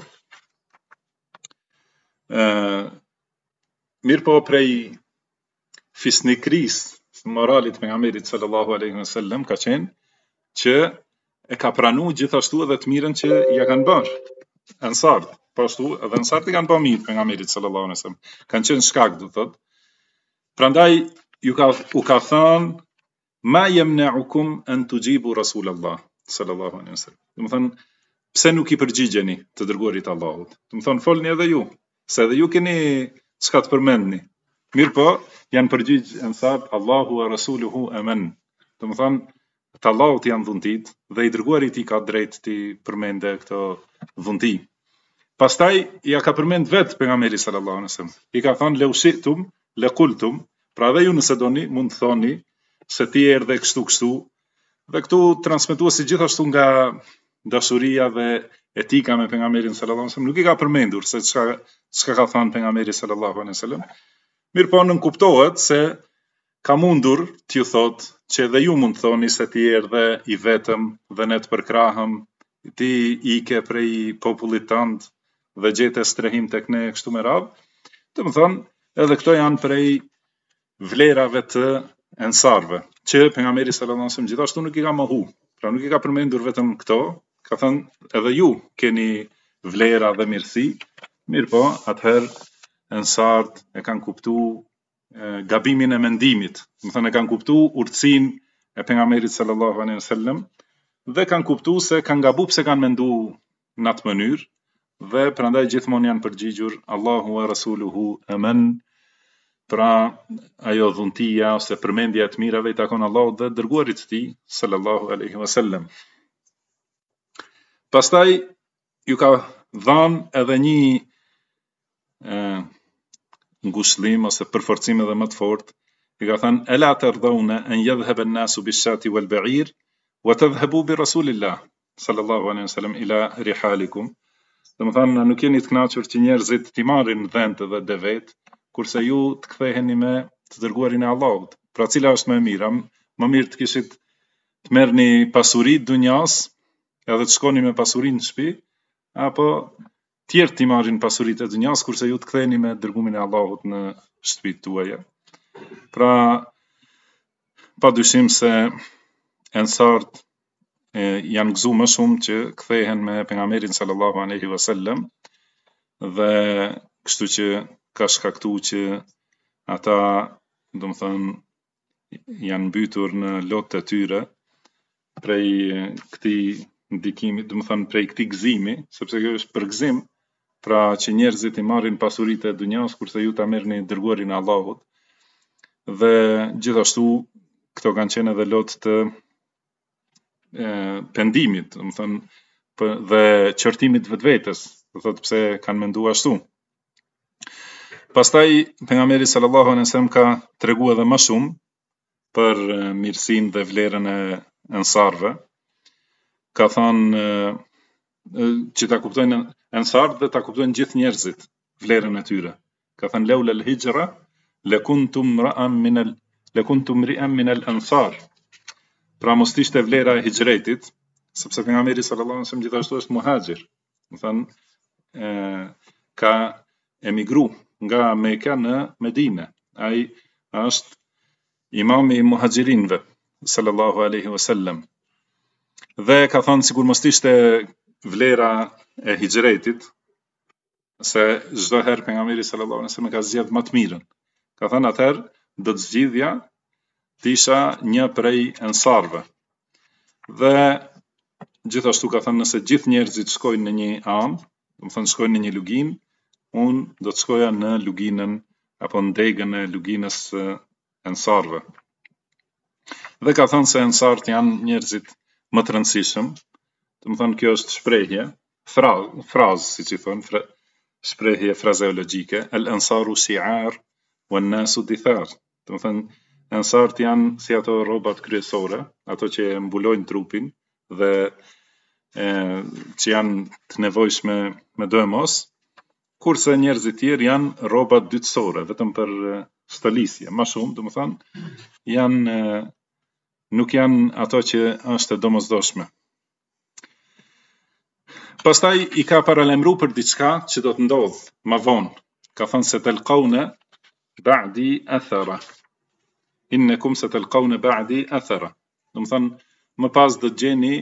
B: Mirë po prej fisnikrisë moralit pejgamberit sallallahu alaihi wasallam ka qenë që e ka pranuar gjithashtu edhe të mirën që ja kanë bërë ansart. Po ashtu edhe ansart i kanë bërë mirë pejgamberit sallallahu alaihi wasallam. Kanë qenë shkak, do thotë. Prandaj u ka thënë ma yamna'ukum an tujibu Rasulullah sallallahu alaihi wasallam. Do të thonë pse nuk i përgjigjeni të dërguarit të Allahut. Do të thonë folni edhe ju, se edhe ju keni çka të përmendni. Mirë po, janë përgjigj ansart Allahu wa rasuluhu aman. Do të thonë të Allahut janë dhuntit dhe i dërguarit i ka drejt të përmende këto dhunti. Pastaj ja ka përmend vetë pejgamberi sallallahu alaihi wasallam. I ka thënë law shi'tum la qultum, pra dhe ju nëse doni mund të thoni se ti erdhe kështu, Dhe këtu transmetuesi gjithashtu nga dashuria dhe etika me pejgamberin sallallahu alaihi wasallam nuk i ka përmendur se çka ka thënë pejgamberi sallallahu alaihi wasallam. Mirë po nën kuptohet se ka mundur t'ju thot që edhe ju mund thoni se ti erdhe i vetëm dhe ne të përkrahëm, ti ike prej popullit tënd dhe gjete strehim tek ne kështu me radhë. Të më thonë, edhe këto janë prej vlerave të ensarve, që pejgamberi sallallahu alaihi wasallam gjithashtu nuk i ka mohu. Pra nuk i ka përmendur vetëm këto, ka thënë edhe ju keni vlera dhe mirësi, mirë po, atëherë ensart e kanë kuptuar gabimin e mendimit, do të thënë e kanë kuptuar urtësinë e pejgamberit sallallahu alaihi wasallam dhe kanë kuptuar se kanë gabuar pse kanë menduar në atë mënyrë dhe prandaj gjithmonë janë përgjigjur Allahu wa rasuluhu aman. Pra ajo dhuntia ose përmendja e të mirave i takon Allahut dhe dërguarit të tij sallallahu alaihi wasallam. Pastaj ju ka dhënë edhe një ngushëllim ose përforcim edhe më të fortë, i ka thënë ela tardhauna an yadhhaba an-nasu bish-shati wal-ba'ir wa tadhhabu bi rasulillah sallallahu alaihi wasallam ila rihalikum. Domethënë nuk jeni të kënaqur që njerëzit t'i marrin dhënt dhe devet, kurse ju të ktheheni me të dërguarin e Allahut. Pra cila është më e mira? Më mirë të kishit të merrni pasuri të dunjas, edhe të shkoni me pasurinë në shtëpi, apo tjerë t'i marrin pasuritë e dunjas, kurse ju të ktheheni me dërgumin e Allahut në shtëpitë tuaja. Pra, padyshim se ensart janë gëzuar më shumë që kthehen me pejgamberin sallallahu alaihi wasallam dhe kështu që ka shkaktuar që ata, domethënë, janë mbytur në lotë të tyre prej këtij ndikimi, domethënë prej këtij gëzimi, sepse kjo është për gëzim, pra që njerëzit i marrin pasuritë e dunjas kurse ju ta merrni dërguarin e Allahut. Dhe gjithashtu këto kanë qenë edhe lotë të pendimit, domethënë dhe qortimit vetvetes, do thotë pse kanë menduar ashtu. Pastaj pejgamberi sallallahu alaihi wasallam ka treguar edhe më shumë për mirësinë dhe vlerën e ensarve. Ka thënë që ta kuptojnë ensart dhe ta kuptojnë gjithë njerëzit vlerën e tyre. Ka thënë laula al-hijra lakuntum ri'an min al-ansar. Pra mos ishte vlera e hijretit, sepse pejgamberi sallallahu alaihi wasallam gjithashtu është muhaxhir. Do thënë ka emigru nga Mekka në Medinë. Ai është imami i muhaxhirinëve sallallahu alaihi wasallam. Dhe ka thënë sikur mos ishte vlera e hijretit, se çdo herë pejgamberi sallallahu alaihi wasallam ka zgjedh më të mirën. Ka thënë atëherë do të zgjidhja të isha një prej ensarve. Dhe gjithashtu ka thënë nëse gjithë njerëzit shkojnë në një anë, do të thënë shkojnë në një luginë, unë do të shkoja në luginën apo në degën e luginës ensarve. Dhe ka thënë se ensart janë njerëzit më të rëndësishëm, do të thënë kjo është shprehje, frazë siç i thonë, shprehje frazeologjike, al-ansaru shi'ar wan-nasu dithar. Do të thënë ensart janë si ato rrobat kryesore, ato që mbulojnë trupin dhe që janë të nevojshme me do e mos, kurse njerëzit tjerë janë rrobat dytësore, vetëm për stëlisje, më shumë, do të thënë, nuk janë ato që është e domosdoshme. Pastaj i ka paralemru për diçka që do të ndodh më vonë. Ka thënë se talqawna ba'di athara. Innakum satalqawna ba'di athara. Do të thënë më pas do të gjeni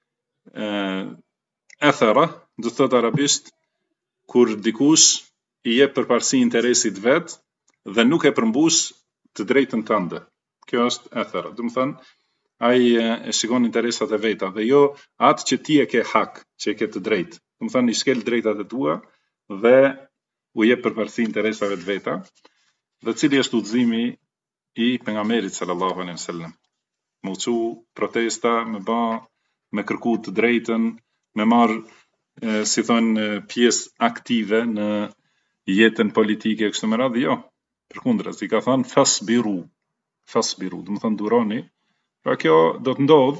B: athara, do të thotë arabisht kur dikush i jep përparësi interesit vet dhe nuk e përmbush të drejtën tënde. Kjo është athara. Do të thënë ai e shikon interesat e veta dhe jo atë që ti e ke hak, që e ke të drejtë. Do të thënë i shkel drejtat e tua dhe u jep përparësi interesave të veta. Dhe cili është udhëzimi i pejgamberit sallallahu alaihi wasallam? Me uçu protesta, me kërku të drejtën, me marr si thonë pjesë aktive në jetën politike kështu me radhë, jo. Përkundër, i ka thënë fasbiru, do të thënë duroni. Pra kjo do të ndodh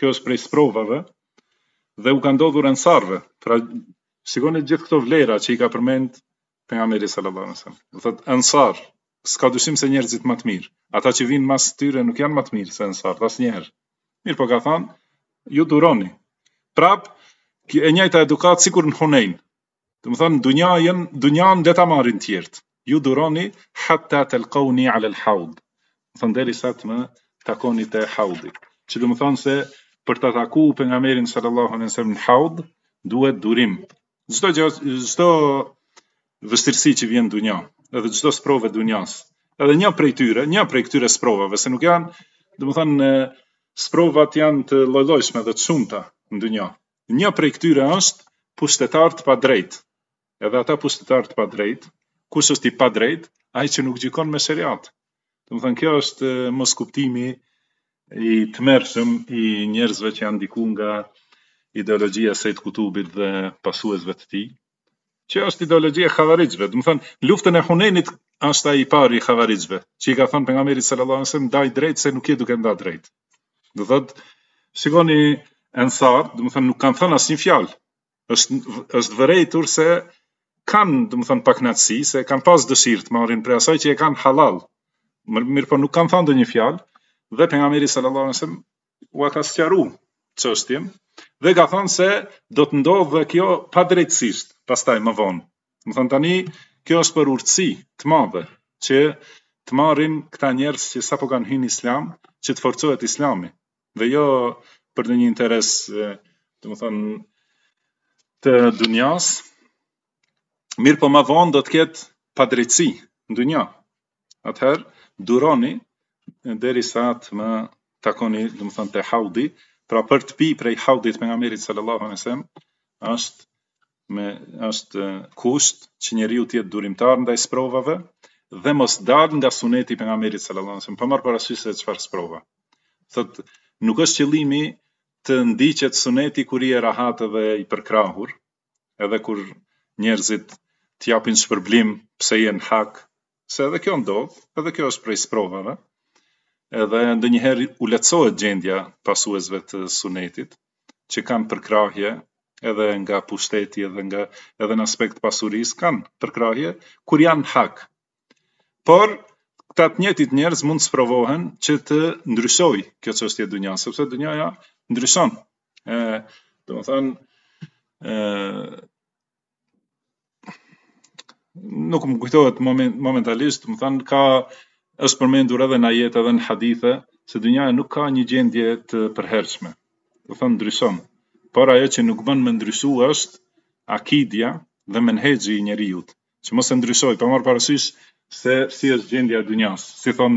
B: kjo është prej sprovave, dhe u ka ndodhur ensarve. Pra, shikoni gjithë këto vlera që i ka përmend pejgamberi sallallahu alaihi wasallam. Do thotë ensar, s'ka dyshim se njerëzit më të mirë. Ata që vinë mas tyre nuk janë më të mirë se ensar, asnjëherë. Mirë po ka thënë, ju duroni. Prap, e njëjta edukat sikur në Hunain. Do të thonë dunjan le ta marrin tjerët. Ju duroni hatta talqawni ala al-hawd. Do thonë derisa të më takoni te haudi. Që do të thonë se për ta taku pejgamberin sallallahu alaihi wasallam në haud duhet durim. Çdo vështirësi që vjen në dunja, edhe çdo sprovë dunjas. Edhe një prej këtyre sprovave, se nuk janë, do të thonë sprovat janë të lloj-llojshme dhe të shumta në dunja. Një prej këtyre është pushtetar të padrejt. Edhe ata pushtetar të padrejt, kush është i padrejt? Ai që nuk gjykon me shariat. Do të thonë kjo është mos kuptimi i tmerrshëm i njerëzve që janë ndiku nga ideologjia e Sejt Kutubit dhe pasuesve të tij, që është ideologjia e Havarizhve. Do të thonë, luftën e Hunenit është ai i pari i Havarizhve, që i ka thënë pejgamberit sallallahu alajhi wasallam ndaj drejt se nuk je duke nda drejt. Do thotë, shikoni ensar, do të thonë nuk kanë thënë asnjë fjalë. Është vërejtur se kanë, do të thonë paknatësi, se kanë pas dëshirë të marrin prej asaj që e kanë halal. Mirë po nuk kanë thënë ndonjë fjalë, dhe pejgamberi sallallahu alajhi wasallam u ka sqaruar çështjen dhe ka thënë se do të ndodhë kjo padrejtësisht, pastaj më vonë. Do thonë tani kjo është për urtësi të madhe që të marrin këta njerëz që sapo kanë hyrë në Islam, që të forcohet Islami, dhe jo për një interes, do të thonë të dunjas. Mirë po më vonë do të ketë padrejtësi në dunja. Atëherë duroni derisa të më takoni, do të thonë te haudi, pra për të pi prej haudit pejgamberit sallallahu alaihi wasallam është kusht që njeriu të jetë durimtar ndaj sprovave dhe mos dalë nga suneti pejgamberit sallallahu alaihi wasallam. Pa marrë parasysh se çfarë sprova. Thotë nuk është qëllimi të ndiqet suneti kur i e rahat dhe i përkrahur, edhe kur njerëzit të japin shpërblim pse janë hak, se edhe kjo ndodh, edhe kjo është prej sprovave. Edhe ndonjëherë u lehtësohet gjendja pasuesve të sunetit, që kanë përkrahje edhe nga pushteti edhe në aspekt pasurisë kanë përkrahje kur janë hak. Por këta të njëjtit njerëz mund të sprovohen që të ndryshojë kjo çështje e dunjas, sepse dunjaja ndryshon. Do të thonë nuk më kujtohet momentalisht, do të thonë është përmendur edhe në ajete edhe në hadithe se dunjaja nuk ka një gjendje të përhershme. Do thonë ndryshon. Por ajo që nuk bën me ndryshu është akidja dhe menhexhi i njerëzit, që mos e ndryshoj, pa marrë parasysh se si është gjendja e dunjas. Si thon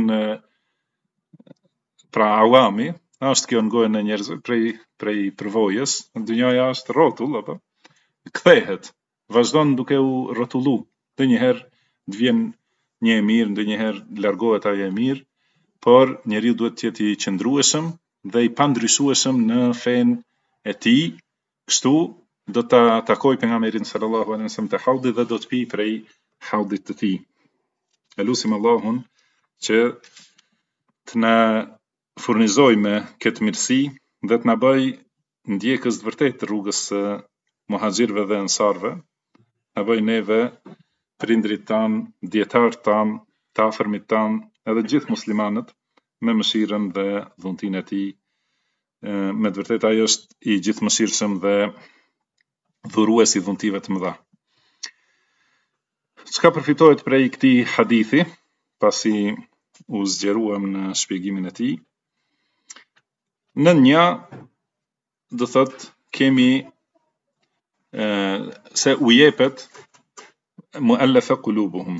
B: pra awami, është kjo në gojën e njerëzve prej përvojës, dunjaja është rrotull apo kthehet, vazhdon duke u rrotullu. Ndonjëherë të vjen një e mirë, ndonjëherë largohet ajo e mirë, por njeriu duhet të jetë i qëndrueshëm dhe i pandryshueshëm në fen e tij, kështu do ta takoj pejgamberin sallallahu alaihi wasallam te haudi dhe do të pi prej haudit të tij. Elusim Allahun që të na furnizoj me këtë mirësi dhe të na bëj ndjekës të vërtetë të rrugës së muhaxhirëve dhe ensarëve, na bëj neve prindrit tanë, djetarët tanë, të afërmit tanë, edhe gjithë muslimanët me mëshirën dhe dhuntin e tij. Me të vërtetë ai është i gjithë mëshirshëm dhe dhurues i dhuntive të mëdha. Çka përfitohet prej këtij hadithi, pasi u zgjeruam në shpjegimin e tij? Në një do thotë kemi se u jepet mu'allafa qulubuhum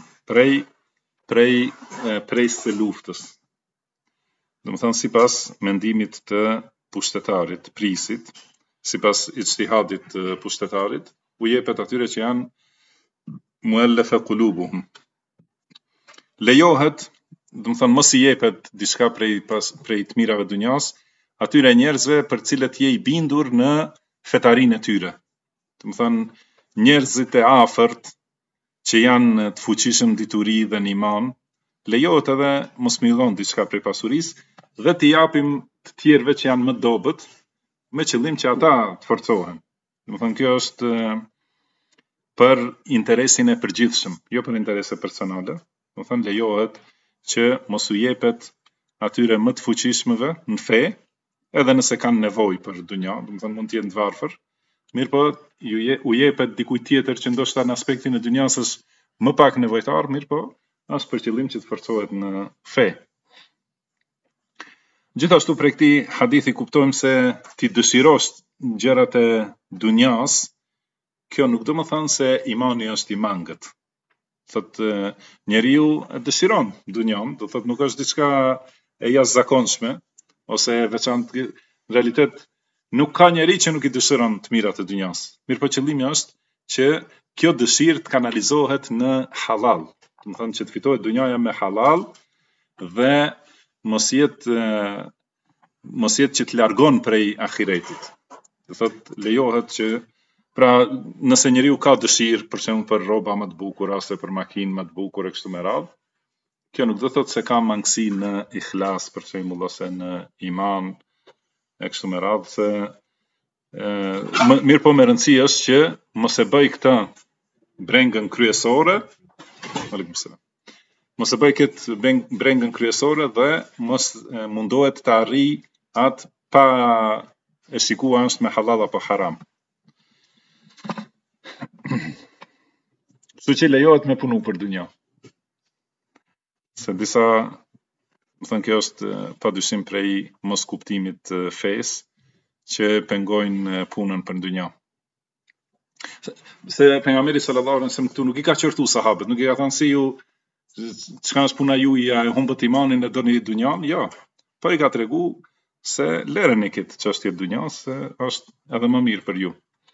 B: prej së luftës. Do të thonë sipas mendimit të pushtetarit, prisit, sipas ijtihadit të pushtetarit, u jepet atyre që janë mu'allafa qulubuhum. Lejohet, do të thonë mos i jepet diçka prej të mirave dunjas atyre njerëzve për cilët je i bindur në fetarinë e tyre. Do të thonë njerëzit e afërt që janë të fuqishëm dituri dhe në iman, lejohet edhe mos më i dhon diçka prej pasurisë dhe t'i japim të tjerëve që janë më dobët, me qëllim që ata të forcohen. Domethënë kjo është për interesin e përgjithshëm, jo për interese personale. Domethënë lejohet që mos u jepet atyre më të fuqishmëve në fe, edhe nëse kanë nevojë për dunja, domethënë mund të jenë të varfër, mirë po u jepet dikujt tjetër që ndoshta në aspektin e dunjas është më pak nevojtar, mirë po është për qëllim që të forcohet në fe. Gjithashtu prej këtij hadithi kuptojmë se ti dëshirosh gjërat e dunjas, kjo nuk do të thonë se imani është i mangët. Thotë njeriu dëshiron dunjan, do thotë nuk është diçka e jashtëzakonshme ose e veçantë. Në realitet nuk ka njeri që nuk i dëshiron të mirat e dunjas. Mirë po qëllimi është që kjo dëshirë të kanalizohet në halal. Do të thonë që të fitohet dunjaja me halal dhe mos jetë që të largon prej ahiretit. Do thotë lejohet që pra nëse njeriu ka dëshirë për shembull për rroba më të bukura ose për makinë më të bukur e kështu me radhë, kjo nuk do thotë se ka mangësi në ihlas për shembull ose në iman e kështu me radhë, se mirë po me rëndësi është që mos e bëj këtë brengën kryesore, mos e bëj këtë brengën kryesore dhe mos mundohet të arrijë atë pa e shikuar është me halal apo haram. Kështu që lejohet me punu për dunja. Se disa, më thënë kjo është padyshim prej mos kuptimit të fesë që pengojnë punën për dunja. Se pejgamberi sallallahu alaihi wasallam këtu nuk i ka qortu sahabët, nuk i ka thënë si ju çka është puna juaj, ja e humbët imanin e doni dunjan, jo. Po i ka tregu se lereni këtë çështje të dunjas, se është edhe më mirë për ju.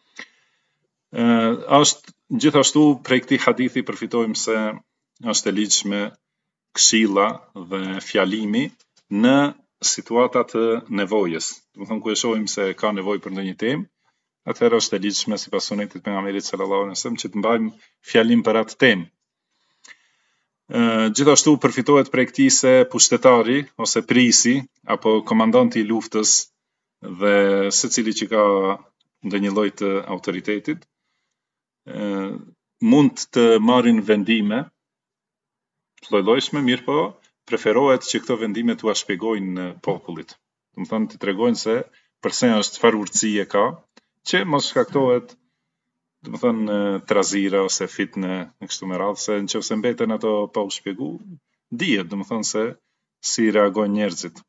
B: Është gjithashtu prej këtij hadithi përfitojmë se është e ligjshme këshilla dhe fjalimi në situata të nevojës. Do të thonë ku e shohim se ka nevojë për ndonjë temë, atëherë është e ligjshme sipas sunetit të pejgamberit sallallahu alaihi wasallam që të mbajmë fjalim për atë temë. Gjithashtu përfitohet prej këtij se pushtetari ose prisi apo komandanti i luftës dhe secili që ka ndonjë lloj të autoritetit mund të marrin vendime të lloj-llojshme, mirë po preferohet që këto vendime t'ua shpjegojnë popullit. Do të thonë të tregojnë se përse është çfarë urtësie ka, që mos shkaktohet do të thonë trazira ose fitne në kështu me radhë, se nëse mbeten ato pa u shpjegu, dihet do të thonë se si reagojnë njerëzit.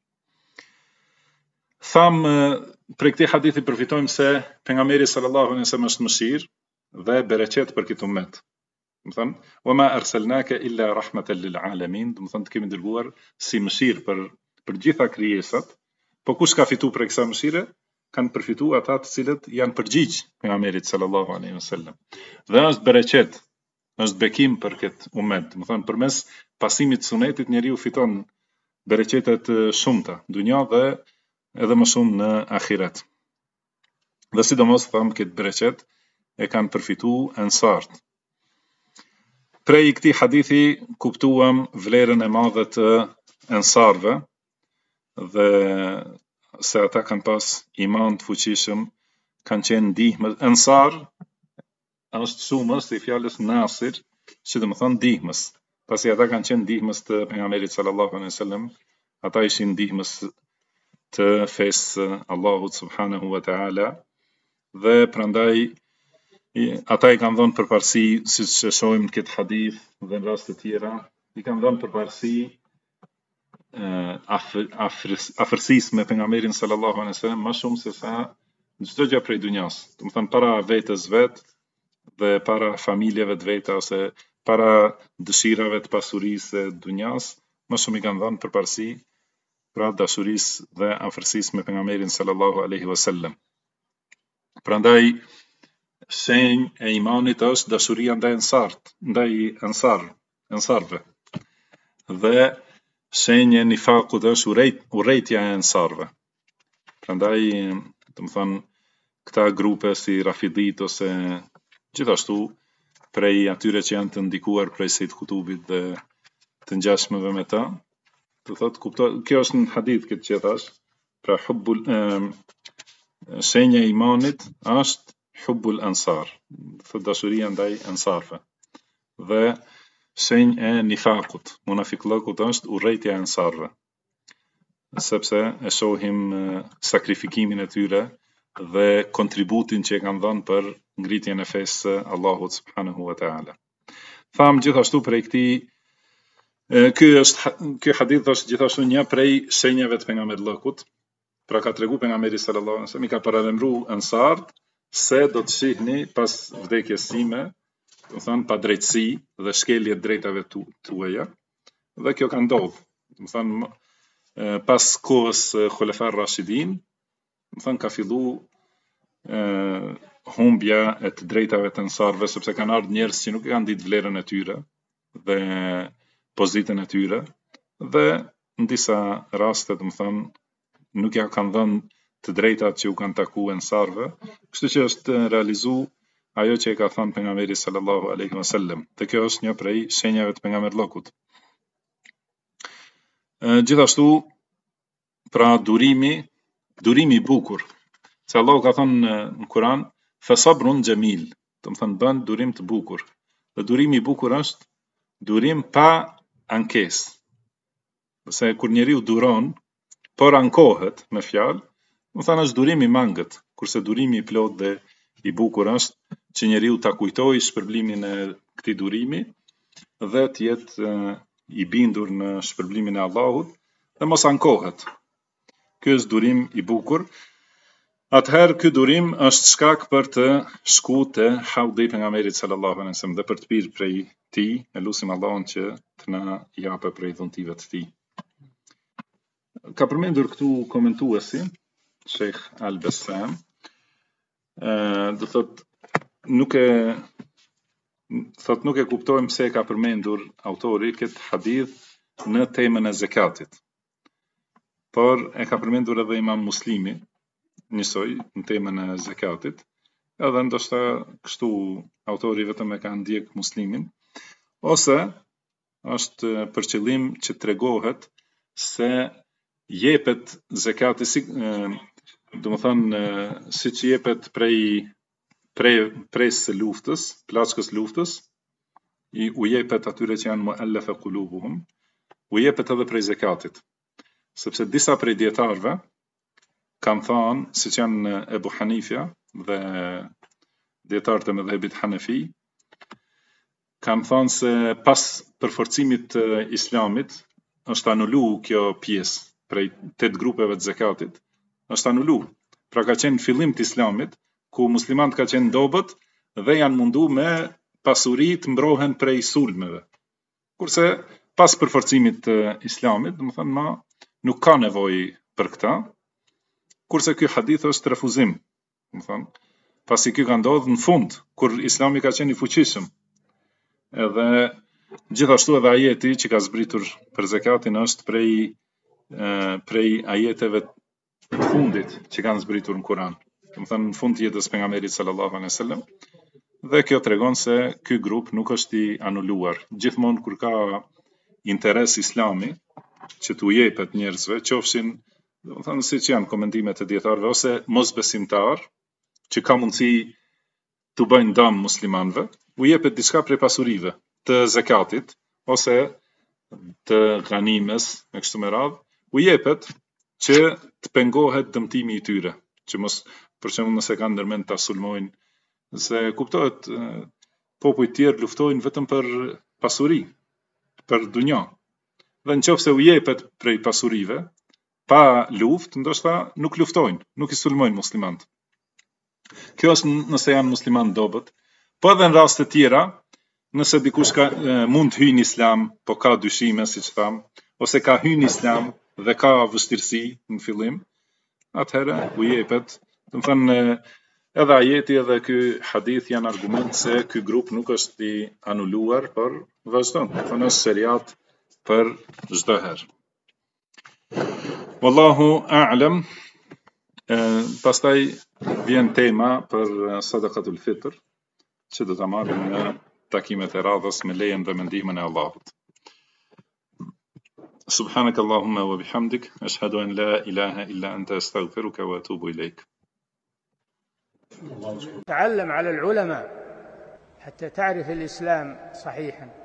B: Tham prej këtij hadithi përfitojmë se pejgamberi sallallahu alaihi wasallam është mëshirë dhe bereqet për këtë ummet. Do të thonë, "Wa ma arsalnaka illa rahmatan lil alamin", do të thonë të kemi dërguar si mëshirë për gjitha krijesat, po kush ka fituar prej kësaj mëshire? Kanë përfituar ata të cilët janë përgjigj pejgamberit sallallahu alaihi wasallam. Dhe është bereqet, është bekim për këtë ummet. Do të thonë përmes pasimit të sunetit njeriu fiton bereqete të shumta, dunja dhe edhe më shumë në ahiret. Dhe sidomos tham këtë bereqet e kanë përfituar ansart. Prej këtij hadithi kuptuam vlerën e madhe të ansarve dhe se ata kanë pas iman të fuqishëm, kanë qenë ndihmës. Ansar është shumës i fjalës nasir, që do të thonë ndihmës. Pasi ata kanë qenë ndihmës të pejgamberit sallallahu alaihi wasallam, ata ishin ndihmës të fesë Allahut subhanahu wa taala dhe prandaj ata i kanë dhënë përparësi, siç e shohim në këtë hadith dhe në raste të tjera, i kanë dhënë përparësi afërsisë me pejgamberin sallallahu alaihi wasallam më shumë se sa çdo gjë prej dunjas. Do të thonë para vetes vet dhe para familjeve të veta ose para dëshirave të pasurisë së dunjas, më shumë i kanë dhënë përparësi pra dashurisë dhe afërsisë me pejgamberin sallallahu alaihi wasallam. Prandaj shenjë e imanit është dashuria ndaj ansarve. Dhe shenjë e nifakut është urrejtja e ansarve. Prandaj, do të thonë, këta grupe si Rafidit ose gjithashtu prej atyre që janë të ndikuar prej Sejd Kutubit dhe të ngjashmeve me ta, do thotë kupto, kjo është në hadith këtë që thash, pra shenja e imanit është hubbul ansar, thot dashuria ndaj ansarve. Dhe shenjë e nifakut, munafiqllëkut është urrejtja e ansarve, sepse e shohim sakrifikimin e tyre dhe kontributin që e kanë dhënë për ngritjen e fesë së Allahut subhanahu wa taala. Tham gjithashtu prej këtij ky hadith është gjithashtu një prej shenjave të pejgamberllëkut. Pra ka tregu pejgamberi sallallahu alaihi wasallam, i ka paralajmëruar ansart se do të shihni pas vdekjes sime, do thënë pa drejtësi dhe shkelje të drejtave tuaja, dhe kjo ka ndodhur. Do thënë pas kohës Khulafar Rashidin, do thënë ka filluar humbja e të drejtave të ansarve, sepse kanë ardhur njerëz që nuk e kanë ditë vlerën e tyre dhe pozitën e tyre, dhe në disa raste, do thënë, nuk ja kanë dhënë të drejtat që u kanë takuar ansarve, kështu që është realizuar ajo që e ka thënë pejgamberi sallallahu alaihi wasallam. Dhe kjo është një prej shenjave të pejgamberllëkut. Gjithashtu, pra durimi i bukur, se Allahu ka thënë në Kur'an, fa sabrun jamil, do të thënë bën durim të bukur. Dhe durimi i bukur është durim pa ankesë. Se kur njeriu duron, por ankohet me fjalë, do thënë është durim i mangët, kurse durimi i plot dhe i bukur është që njeriu ta kujtojë shpërblimin e këtij durimi dhe të jetë i bindur në shpërblimin e Allahut dhe mos ankohet. Ky është durim i bukur. Atëherë ky durim është shkak për të shkuar te haudi i pejgamberit sallallahu alaihi wasallam dhe për të pirë prej tij, e lutim Allahun që të na japë prej dhuntive të tij. Ka përmendur këtu komentuesi Sheikh Al-Bassam, do thot nuk e kuptojmë pse ka përmendur autori këtë hadith në temën e zakatit. Por e ka përmendur edhe Imam Muslimi njësoj në temën e zakatit, edhe ndoshta kështu autori vetëm e ka ndjek Muslimin, ose është për qëllim që tregohet se jepet zakati siç jepet prej së luftës, plaçkës luftës, u jepet atyre që janë muallafa qulubuhum, u jepet edhe prej zakatit. Sepse disa prej dietarëve kanë thënë, siç janë Ebu Hanifja dhe dietarët e mëdhëbit Hanefi, kanë thënë se pas përforcimit të Islamit është anuluar kjo pjesë prej 8 grupeve të zakatit, është anuluar. Pra ka qenë fillim të Islamit, ku muslimanët ka qenë dobët dhe janë mundu me pasuri të mbrohen prej sulmeve. Kurse pas përforcimit të Islamit, do të thënë nuk ka nevojë për këtë. Kurse ky hadith është refuzim, do thënë, pasi ky ka ndodhur në fund, kur Islami ka qenë i fuqishëm. Edhe gjithashtu edhe ajeti që ka zbritur për zakatin është prej ajeteve të fundit që kanë zbritur në Kur'an. Do thënë në fund të jetës pejgamberit sallallahu alaihi wasallam. Dhe kjo tregon se ky grup nuk është i anuluar. Gjithmonë kur ka interes Islami që t'u jepet njerëzve, qofshin, do thënë siç janë komendimet e dietarëve, ose mosbesimtar që ka mundësi t'u bëjnë dëm muslimanëve, u jepet diçka prej pasurive të zakatit ose të ganimes me kështu me radhë, u jepet që të pengohet dëmtimi i tyre, që mos, për shembull, nëse kanë ndërmend ta sulmojnë, se kuptohet popujt tjerë luftojnë vetëm për pasuri, për dunja. Dhe nëse u jepet prej pasurive, pa luftë, ndoshta nuk luftojnë, nuk i sulmojnë muslimanët. Kjo është nëse janë muslimanë dobët, po edhe në raste tjera, nëse dikush mund të hyjë në Islam, po ka dyshime, siç tham, ose ka hyrë në Islam dhe ka vështirësi në fillim, atëherë u jepet. Do të thënë edhe ajeti edhe ky hadith janë argument se ky grup nuk është i anuluar, por vazhdon. Do thënë është sheriat për çdo herë. Wallahu a'lam. Pastaj vjen tema për sadaqatul fitr, që do ta marrim në takimet e radhës me lejen dhe me ndihmën e Allahut. Subhanakallahumma wa bihamdik, ashhadu an la ilaha illa anta astaghfiruka wa atubu ilaik.
A: تعلم على العلماء حتى تعرف الإسلام صحيحا.